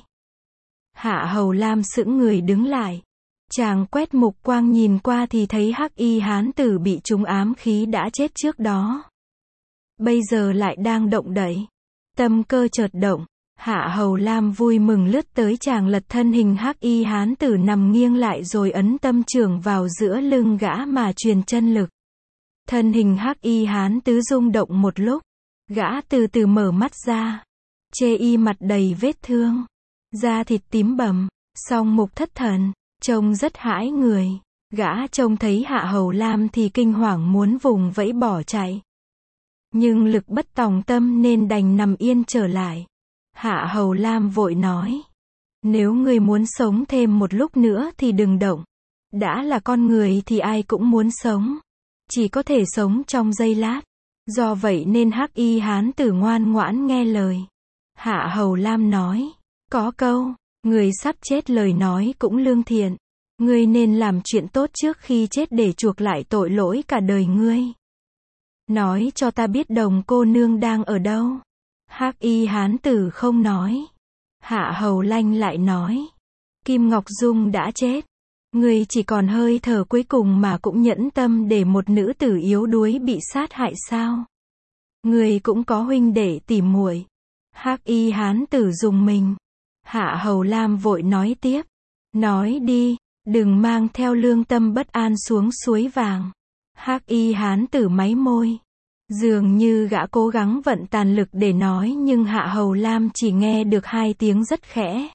Hạ Hầu Lam sững người đứng lại. Chàng quét mục quang nhìn qua thì thấy hắc y hán tử bị trúng ám khí đã chết trước đó. Bây giờ lại đang động đậy. Tâm cơ chợt động. Hạ Hầu Lam vui mừng lướt tới chàng, lật thân hình hắc y hán tử nằm nghiêng lại rồi ấn tâm trưởng vào giữa lưng gã mà truyền chân lực. Thân hình hắc y hán tứ rung động một lúc. Gã từ từ mở mắt ra. Chê y mặt đầy vết thương. Da thịt tím bầm. Song mục thất thần. Trông rất hãi người. Gã trông thấy Hạ Hầu Lam thì kinh hoàng muốn vùng vẫy bỏ chạy. Nhưng lực bất tòng tâm nên đành nằm yên trở lại. Hạ Hầu Lam vội nói. Nếu ngươi muốn sống thêm một lúc nữa thì đừng động. Đã là con người thì ai cũng muốn sống. Chỉ có thể sống trong giây lát. Do vậy nên Hắc Y hán tử ngoan ngoãn nghe lời. Hạ Hầu Lam nói. Có câu, người sắp chết lời nói cũng lương thiện. Ngươi nên làm chuyện tốt trước khi chết để chuộc lại tội lỗi cả đời ngươi. Nói cho ta biết Đồng cô nương đang ở đâu. Hắc Y hán tử không nói. Hạ Hầu Lanh lại nói. Kim Ngọc Dung đã chết. Ngươi chỉ còn hơi thở cuối cùng mà cũng nhẫn tâm để một nữ tử yếu đuối bị sát hại sao? Ngươi cũng có huynh đệ tỉ muội. Hắc Y hán tử dùng mình. Hạ Hầu Lam vội nói tiếp. Nói đi, đừng mang theo lương tâm bất an xuống suối vàng. Hắc Y hán tử máy môi. Dường như gã cố gắng vận tàn lực để nói nhưng Hạ Hầu Lam chỉ nghe được hai tiếng rất khẽ.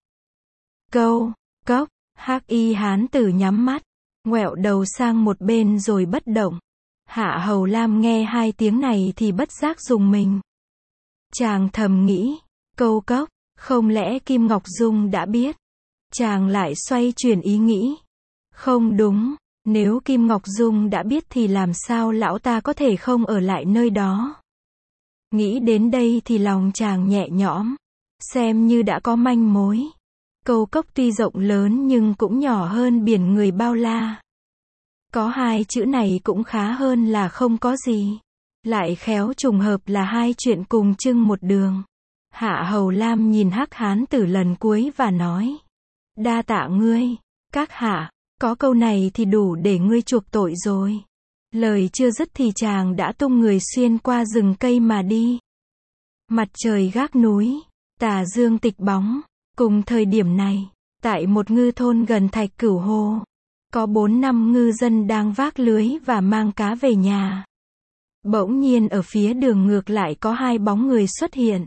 Câu, cốc, Hắc Y hán tử nhắm mắt, ngoẹo đầu sang một bên rồi bất động. Hạ Hầu Lam nghe hai tiếng này thì bất giác dùng mình. Chàng thầm nghĩ, câu cốc, không lẽ Kim Ngọc Dung đã biết? Chàng lại xoay chuyển ý nghĩ. Không đúng, nếu Kim Ngọc Dung đã biết thì làm sao lão ta có thể không ở lại nơi đó? Nghĩ đến đây thì lòng chàng nhẹ nhõm, xem như đã có manh mối. Câu cốc tuy rộng lớn nhưng cũng nhỏ hơn biển người bao la. Có hai chữ này cũng khá hơn là không có gì. Lại khéo trùng hợp là hai chuyện cùng chưng một đường. Hạ Hầu Lam nhìn Hắc hán tử lần cuối và nói. Đa tạ ngươi, các hạ, có câu này thì đủ để ngươi chuộc tội rồi. Lời chưa dứt thì chàng đã tung người xuyên qua rừng cây mà đi. Mặt trời gác núi, tà dương tịch bóng. Cùng thời điểm này, tại một ngư thôn gần Thạch Cửu Hồ, có bốn năm ngư dân đang vác lưới và mang cá về nhà. Bỗng nhiên ở phía đường ngược lại có hai bóng người xuất hiện.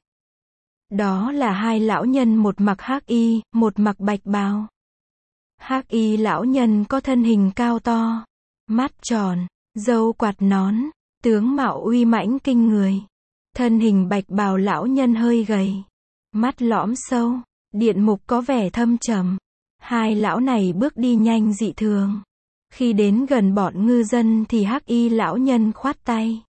Đó là hai lão nhân, một mặc hắc y, một mặc bạch bào. Hắc y lão nhân có thân hình cao to, mắt tròn, râu quạt nón, tướng mạo uy mãnh kinh người. Thân hình bạch bào lão nhân hơi gầy, mắt lõm sâu, điện mục có vẻ thâm trầm. Hai lão này bước đi nhanh dị thường. Khi đến gần bọn ngư dân thì hắc y lão nhân khoát tay.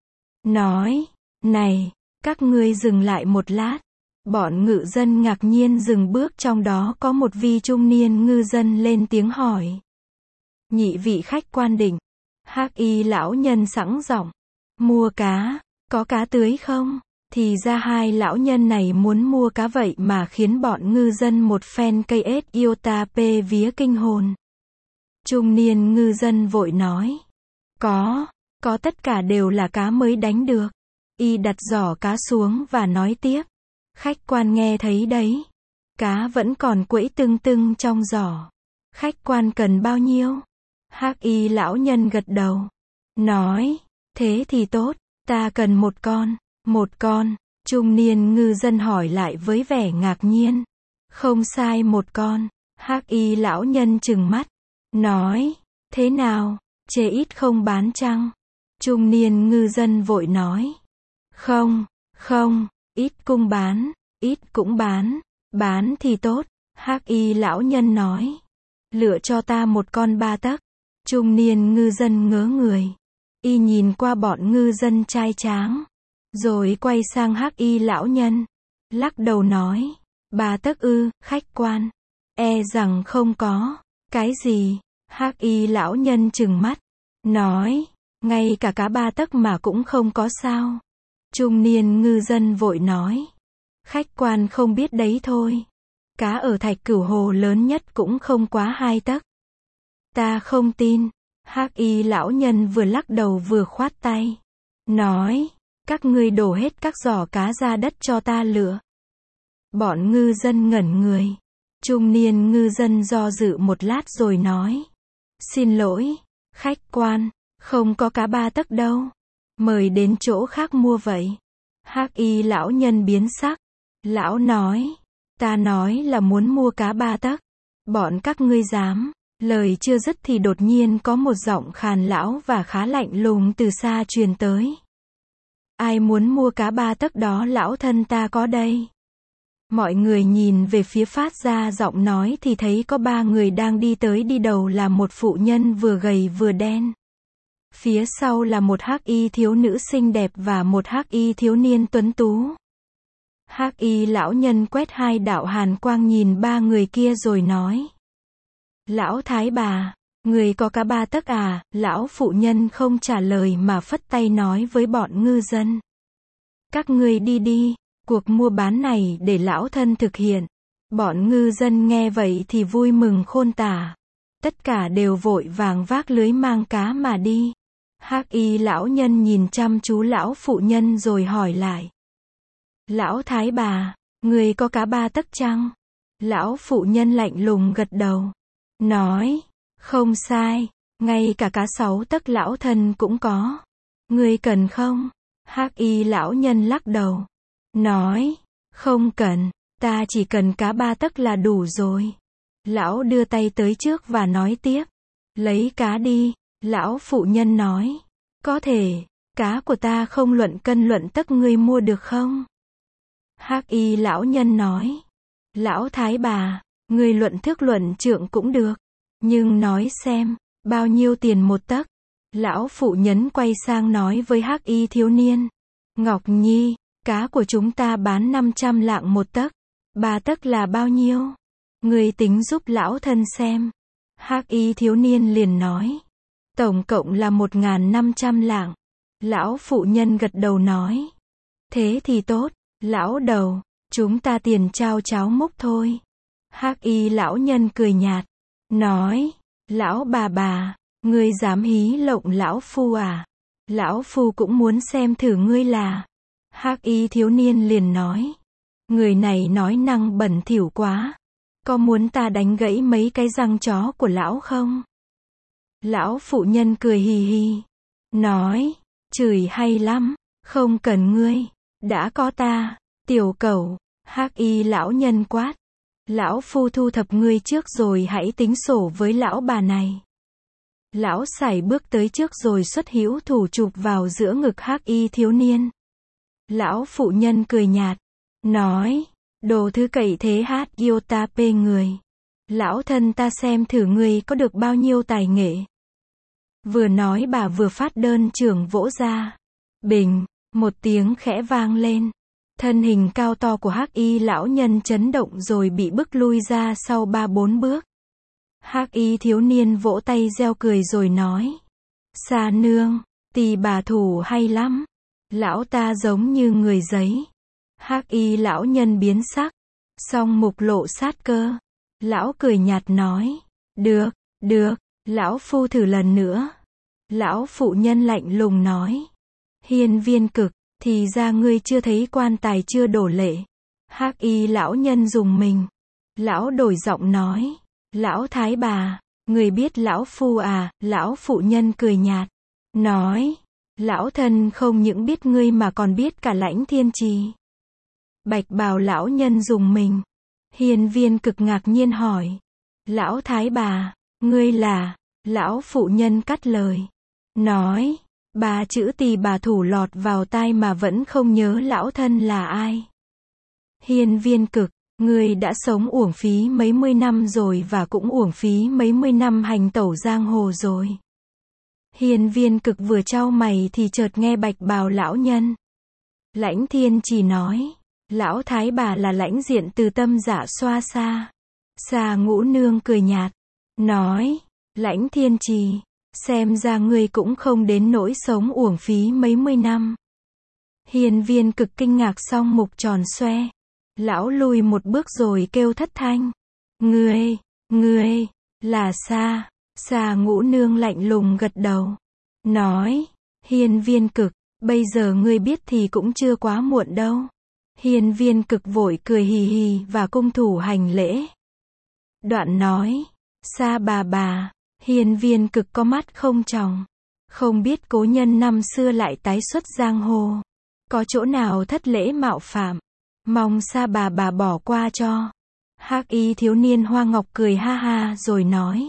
Nói, này, các ngươi dừng lại một lát. Bọn ngư dân ngạc nhiên dừng bước, trong đó có một vị trung niên ngư dân lên tiếng hỏi. Nhị vị khách quan định. Hắc y lão nhân sẵn giọng. Mua cá, có cá tưới không? Thì ra hai lão nhân này muốn mua cá vậy mà khiến bọn ngư dân một phen cây ết iota pê vía kinh hồn. Trung niên ngư dân vội nói. Có, có tất cả đều là cá mới đánh được. Y đặt giỏ cá xuống và nói tiếp. Khách quan nghe thấy đấy. Cá vẫn còn quẫy tưng tưng trong giỏ. Khách quan cần bao nhiêu? Hắc y lão nhân gật đầu. Nói, thế thì tốt, ta cần một con. Một con, trung niên ngư dân hỏi lại với vẻ ngạc nhiên. Không sai, một con. Hắc y lão nhân trừng mắt. Nói, thế nào, chê ít không bán chăng? Trung niên ngư dân vội nói. Không, không, ít cũng bán, ít cũng bán, bán thì tốt. Hắc y lão nhân nói. Lựa cho ta một con ba tấc. Trung niên ngư dân ngớ người. Y nhìn qua bọn ngư dân trai tráng. Rồi quay sang hắc y lão nhân. Lắc đầu nói. Ba tấc ư, khách quan. E rằng không có. Cái gì? Hắc y lão nhân trừng mắt. Nói. Ngay cả cá ba tấc mà cũng không có sao? Trung niên ngư dân vội nói. Khách quan không biết đấy thôi. Cá ở Thạch Cửu Hồ lớn nhất cũng không quá hai tấc. Ta không tin. Hắc y lão nhân vừa lắc đầu vừa khoát tay. Nói. Các ngươi đổ hết các giỏ cá ra đất cho ta lựa. Bọn ngư dân ngẩn người. Trung niên ngư dân do dự một lát rồi nói. Xin lỗi, khách quan, không có cá ba tấc đâu. Mời đến chỗ khác mua vậy. Hắc y lão nhân biến sắc. Lão nói. Ta nói là muốn mua cá ba tấc. Bọn các ngươi dám. Lời chưa dứt thì đột nhiên có một giọng khàn lão và khá lạnh lùng từ xa truyền tới. Ai muốn mua cá ba tấc đó lão thân ta có đây. Mọi người nhìn về phía phát ra giọng nói thì thấy có ba người đang đi tới, đi đầu là một phụ nhân vừa gầy vừa đen. Phía sau là một hắc y thiếu nữ xinh đẹp và một hắc y thiếu niên tuấn tú. Hắc y lão nhân quét hai đạo hàn quang nhìn ba người kia rồi nói. Lão thái bà, người có cá ba tấc à? Lão phụ nhân không trả lời mà phất tay nói với bọn ngư dân. Các ngươi đi đi, cuộc mua bán này để lão thân thực hiện. Bọn ngư dân nghe vậy thì vui mừng khôn tả. Tất cả đều vội vàng vác lưới mang cá mà đi. Hắc y lão nhân nhìn chăm chú lão phụ nhân rồi hỏi lại. Lão thái bà, người có cá ba tấc chăng? Lão phụ nhân lạnh lùng gật đầu. Nói, không sai, ngay cả cá sáu tấc lão thân cũng có. Người cần không? Hắc y lão nhân lắc đầu. Nói, không cần, ta chỉ cần cá ba tấc là đủ rồi. Lão đưa tay tới trước và nói tiếp. Lấy cá đi, lão phụ nhân nói. Có thể, cá của ta không luận cân luận tấc, ngươi mua được không? Hắc y lão nhân nói. Lão thái bà, ngươi luận thước luận trượng cũng được. Nhưng nói xem, bao nhiêu tiền một tấc? Lão phụ nhân quay sang nói với hắc y thiếu niên. Ngọc Nhi, cá của chúng ta bán năm trăm lạng một tấc. Ba tấc là bao nhiêu? Ngươi tính giúp lão thân xem. Hắc y thiếu niên liền nói. Tổng cộng là một nghìn năm trăm lạng. Lão phụ nhân gật đầu nói. Thế thì tốt, lão đầu, chúng ta tiền trao cháo múc thôi. Hắc y lão nhân cười nhạt. Nói, lão bà bà, ngươi dám hí lộng lão phu à? Lão phu cũng muốn xem thử ngươi là. Hắc y thiếu niên liền nói. Người này nói năng bẩn thỉu quá. Có muốn ta đánh gãy mấy cái răng chó của lão không? Lão phụ nhân cười hì hì. Nói, chửi hay lắm, không cần ngươi, đã có ta, tiểu cẩu. Hắc y lão nhân quát. Lão phu thu thập ngươi trước rồi hãy tính sổ với lão bà này. Lão sải bước tới trước rồi xuất hữu thủ chụp vào giữa ngực hắc y thiếu niên. Lão phụ nhân cười nhạt. Nói, đồ thứ cậy thế hát yêu ta pê người. Lão thân ta xem thử ngươi có được bao nhiêu tài nghệ. Vừa nói bà vừa phát đơn trưởng vỗ ra. Bình, một tiếng khẽ vang lên. Thân hình cao to của hắc y lão nhân chấn động rồi bị bức lui ra sau ba bốn bước. Hắc y thiếu niên vỗ tay reo cười rồi nói. Sa nương, tỳ bà thủ hay lắm. Lão ta giống như người giấy. Hắc y lão nhân biến sắc. Song mục lộ sát cơ. Lão cười nhạt nói. Được, được, lão phu thử lần nữa. Lão phụ nhân lạnh lùng nói. Hiên viên cực, thì ra ngươi chưa thấy quan tài chưa đổ lệ. Hắc y lão nhân dùng mình. Lão đổi giọng nói. Lão thái bà, người biết lão phu à? Lão phụ nhân cười nhạt. Nói, lão thân không những biết ngươi mà còn biết cả Lãnh Thiên Trì. Bạch bào lão nhân dùng mình. Hiên viên cực ngạc nhiên hỏi. Lão thái bà, ngươi là? Lão phụ nhân cắt lời. Nói, ba chữ tỳ bà thủ lọt vào tai mà vẫn không nhớ lão thân là ai. Hiên viên cực, ngươi đã sống uổng phí mấy mươi năm rồi và cũng uổng phí mấy mươi năm hành tẩu giang hồ rồi. Hiên viên cực vừa chau mày thì chợt nghe bạch bào lão nhân. Lãnh Thiên Trì nói, lão thái bà là lãnh diện từ tâm dạ xoa xa. Xà Ngũ Nương cười nhạt. Nói, Lãnh Thiên Trì, xem ra ngươi cũng không đến nỗi sống uổng phí mấy mươi năm. Hiên viên cực kinh ngạc xong mục tròn xoe. Lão lùi một bước rồi kêu thất thanh. Ngươi, ngươi, là Sa. Xà Ngũ Nương lạnh lùng gật đầu. Nói, hiên viên cực, bây giờ ngươi biết thì cũng chưa quá muộn đâu. Hiên viên cực vội cười hì hì và cung thủ hành lễ. Đoạn nói, Sa bà bà, hiên viên cực có mắt không tròng. Không biết cố nhân năm xưa lại tái xuất giang hồ. Có chỗ nào thất lễ mạo phạm. Mong Sa bà bà bỏ qua cho. Hắc y thiếu niên Hoa Ngọc cười ha ha rồi nói.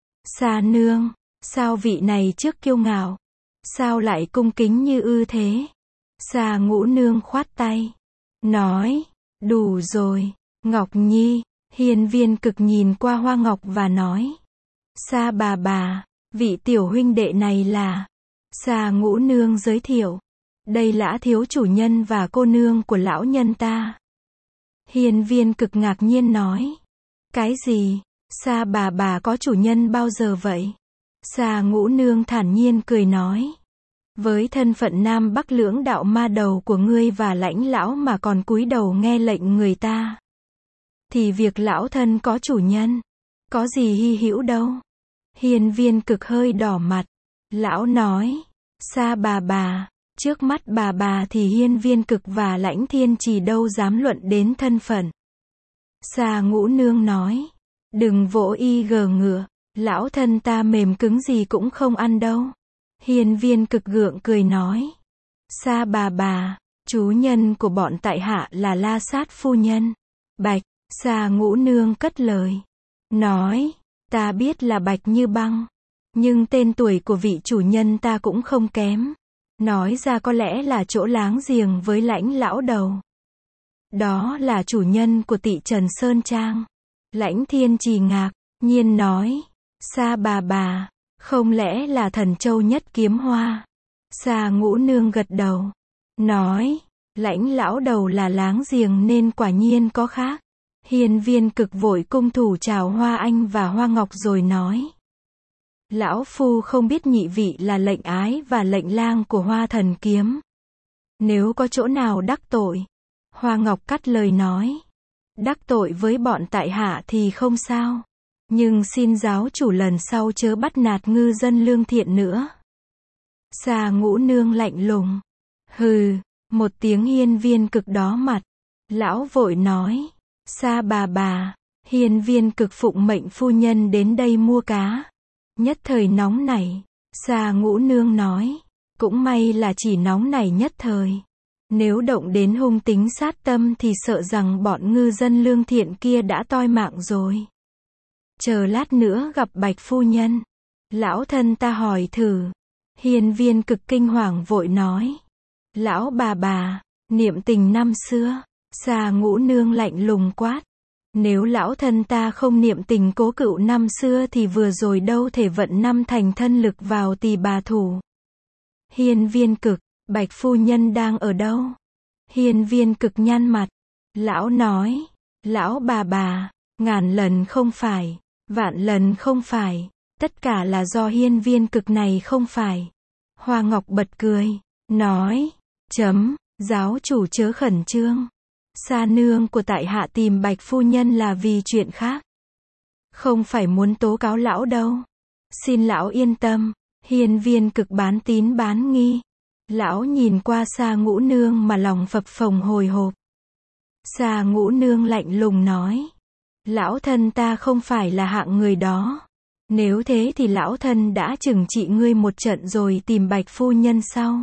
Sa nương, sao vị này trước kiêu ngạo, sao lại cung kính như ư thế? Sa Ngũ Nương khoát tay, nói, Đủ rồi, Ngọc Nhi. Hiên Viên Cực nhìn qua Hoa Ngọc và nói. Sa bà bà, vị tiểu huynh đệ này là Sa Ngũ Nương giới thiệu. Đây là thiếu chủ nhân và cô nương của lão nhân ta. Hiên Viên Cực ngạc nhiên nói. Cái gì? Sa bà bà có chủ nhân bao giờ vậy? Sa Ngũ Nương thản nhiên cười nói. Với thân phận Nam Bắc lưỡng đạo ma đầu của ngươi và lãnh lão mà còn cúi đầu nghe lệnh người ta, thì việc lão thân có chủ nhân, có gì hy hữu đâu. Hiên Viên Cực hơi đỏ mặt. Lão nói. Sa bà bà, trước mắt bà bà thì Hiên Viên Cực và Lãnh Thiên Trì đâu dám luận đến thân phận. Sa Ngũ Nương nói. Đừng vỗ y gờ ngựa, lão thân ta mềm cứng gì cũng không ăn đâu. Hiên Viên Cực gượng cười nói. Sa bà bà, chủ nhân của bọn tại hạ là La Sát phu nhân. Bạch. Sa Ngũ Nương cất lời. Nói. Ta biết là Bạch Như Băng, nhưng tên tuổi của vị chủ nhân ta cũng không kém. Nói ra có lẽ là chỗ láng giềng với Lãnh lão đầu. Đó là chủ nhân của Tị Trần Sơn Trang. Lãnh Thiên Trì ngạc nhiên nói. Sa bà bà, không lẽ là Thần Châu Nhất Kiếm Hoa? Sa Ngũ Nương gật đầu. Nói. Lãnh lão đầu là láng giềng nên quả nhiên có khác. Hiên Viên Cực vội cung thủ chào Hoa Anh và Hoa Ngọc rồi nói. Lão phu không biết nhị vị là lệnh ái và lệnh lang của Hoa Thần Kiếm. Nếu có chỗ nào đắc tội. Hoa Ngọc cắt lời nói. Đắc tội với bọn tại hạ thì không sao. Nhưng xin giáo chủ lần sau chớ bắt nạt ngư dân lương thiện nữa. Sa Ngũ Nương lạnh lùng. Hừ, một tiếng. Hiên Viên Cực đó mặt. Lão vội nói. Sa bà bà, Hiên Viên Cực phụng mệnh phu nhân đến đây mua cá. Nhất thời nóng nảy. Sa Ngũ Nương nói. Cũng may là chỉ nóng nảy nhất thời. Nếu động đến hung tính sát tâm thì sợ rằng bọn ngư dân lương thiện kia đã toi mạng rồi. Chờ lát nữa gặp Bạch phu nhân, lão thân ta hỏi thử. Hiên Viên Cực kinh hoàng vội nói. Lão bà bà, niệm tình năm xưa. Sa Ngũ Nương lạnh lùng quát. Nếu lão thân ta không niệm tình cố cựu năm xưa thì vừa rồi đâu thể vận năm thành thân lực vào Tỳ Bà thủ. Hiên Viên Cực, Bạch phu nhân đang ở đâu? Hiên Viên Cực nhăn mặt. Lão nói. Lão bà bà, ngàn lần không phải, vạn lần không phải, tất cả là do Hiên Viên Cực này không phải. Hoa Ngọc bật cười, nói. Chấm, giáo chủ chớ khẩn trương. Sa nương của tại hạ tìm Bạch phu nhân là vì chuyện khác, không phải muốn tố cáo lão đâu. Xin lão yên tâm. Hiên Viên Cực bán tín bán nghi. Lão nhìn qua Sa Ngũ Nương mà lòng phập phồng hồi hộp. Sa Ngũ Nương lạnh lùng nói. Lão thân ta không phải là hạng người đó. Nếu thế thì lão thân đã trừng trị ngươi một trận rồi tìm Bạch phu nhân sau.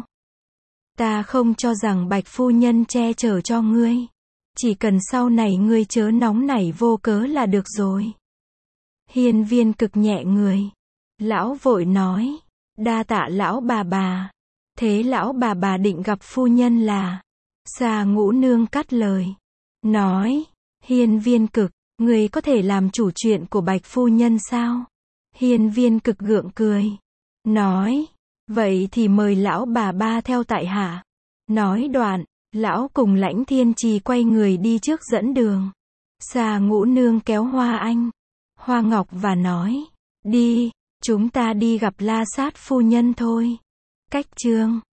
Ta không cho rằng Bạch phu nhân che chở cho ngươi. Chỉ cần sau này ngươi chớ nóng nảy vô cớ là được rồi. Hiên Viên Cực nhẹ người. Lão vội nói. Đa tạ lão bà bà. Thế lão bà bà định gặp phu nhân là? Sa Ngũ Nương cắt lời. Nói. Hiên Viên Cực, ngươi có thể làm chủ chuyện của Bạch phu nhân sao? Hiên Viên Cực gượng cười. Nói. Vậy thì mời lão bà ba theo tại hạ. Nói đoạn, lão cùng Lãnh Thiên Trì quay người đi trước dẫn đường. Sa Ngũ Nương kéo Hoa Anh, Hoa Ngọc và nói. Đi, chúng ta đi gặp La Sát phu nhân thôi. Cách chương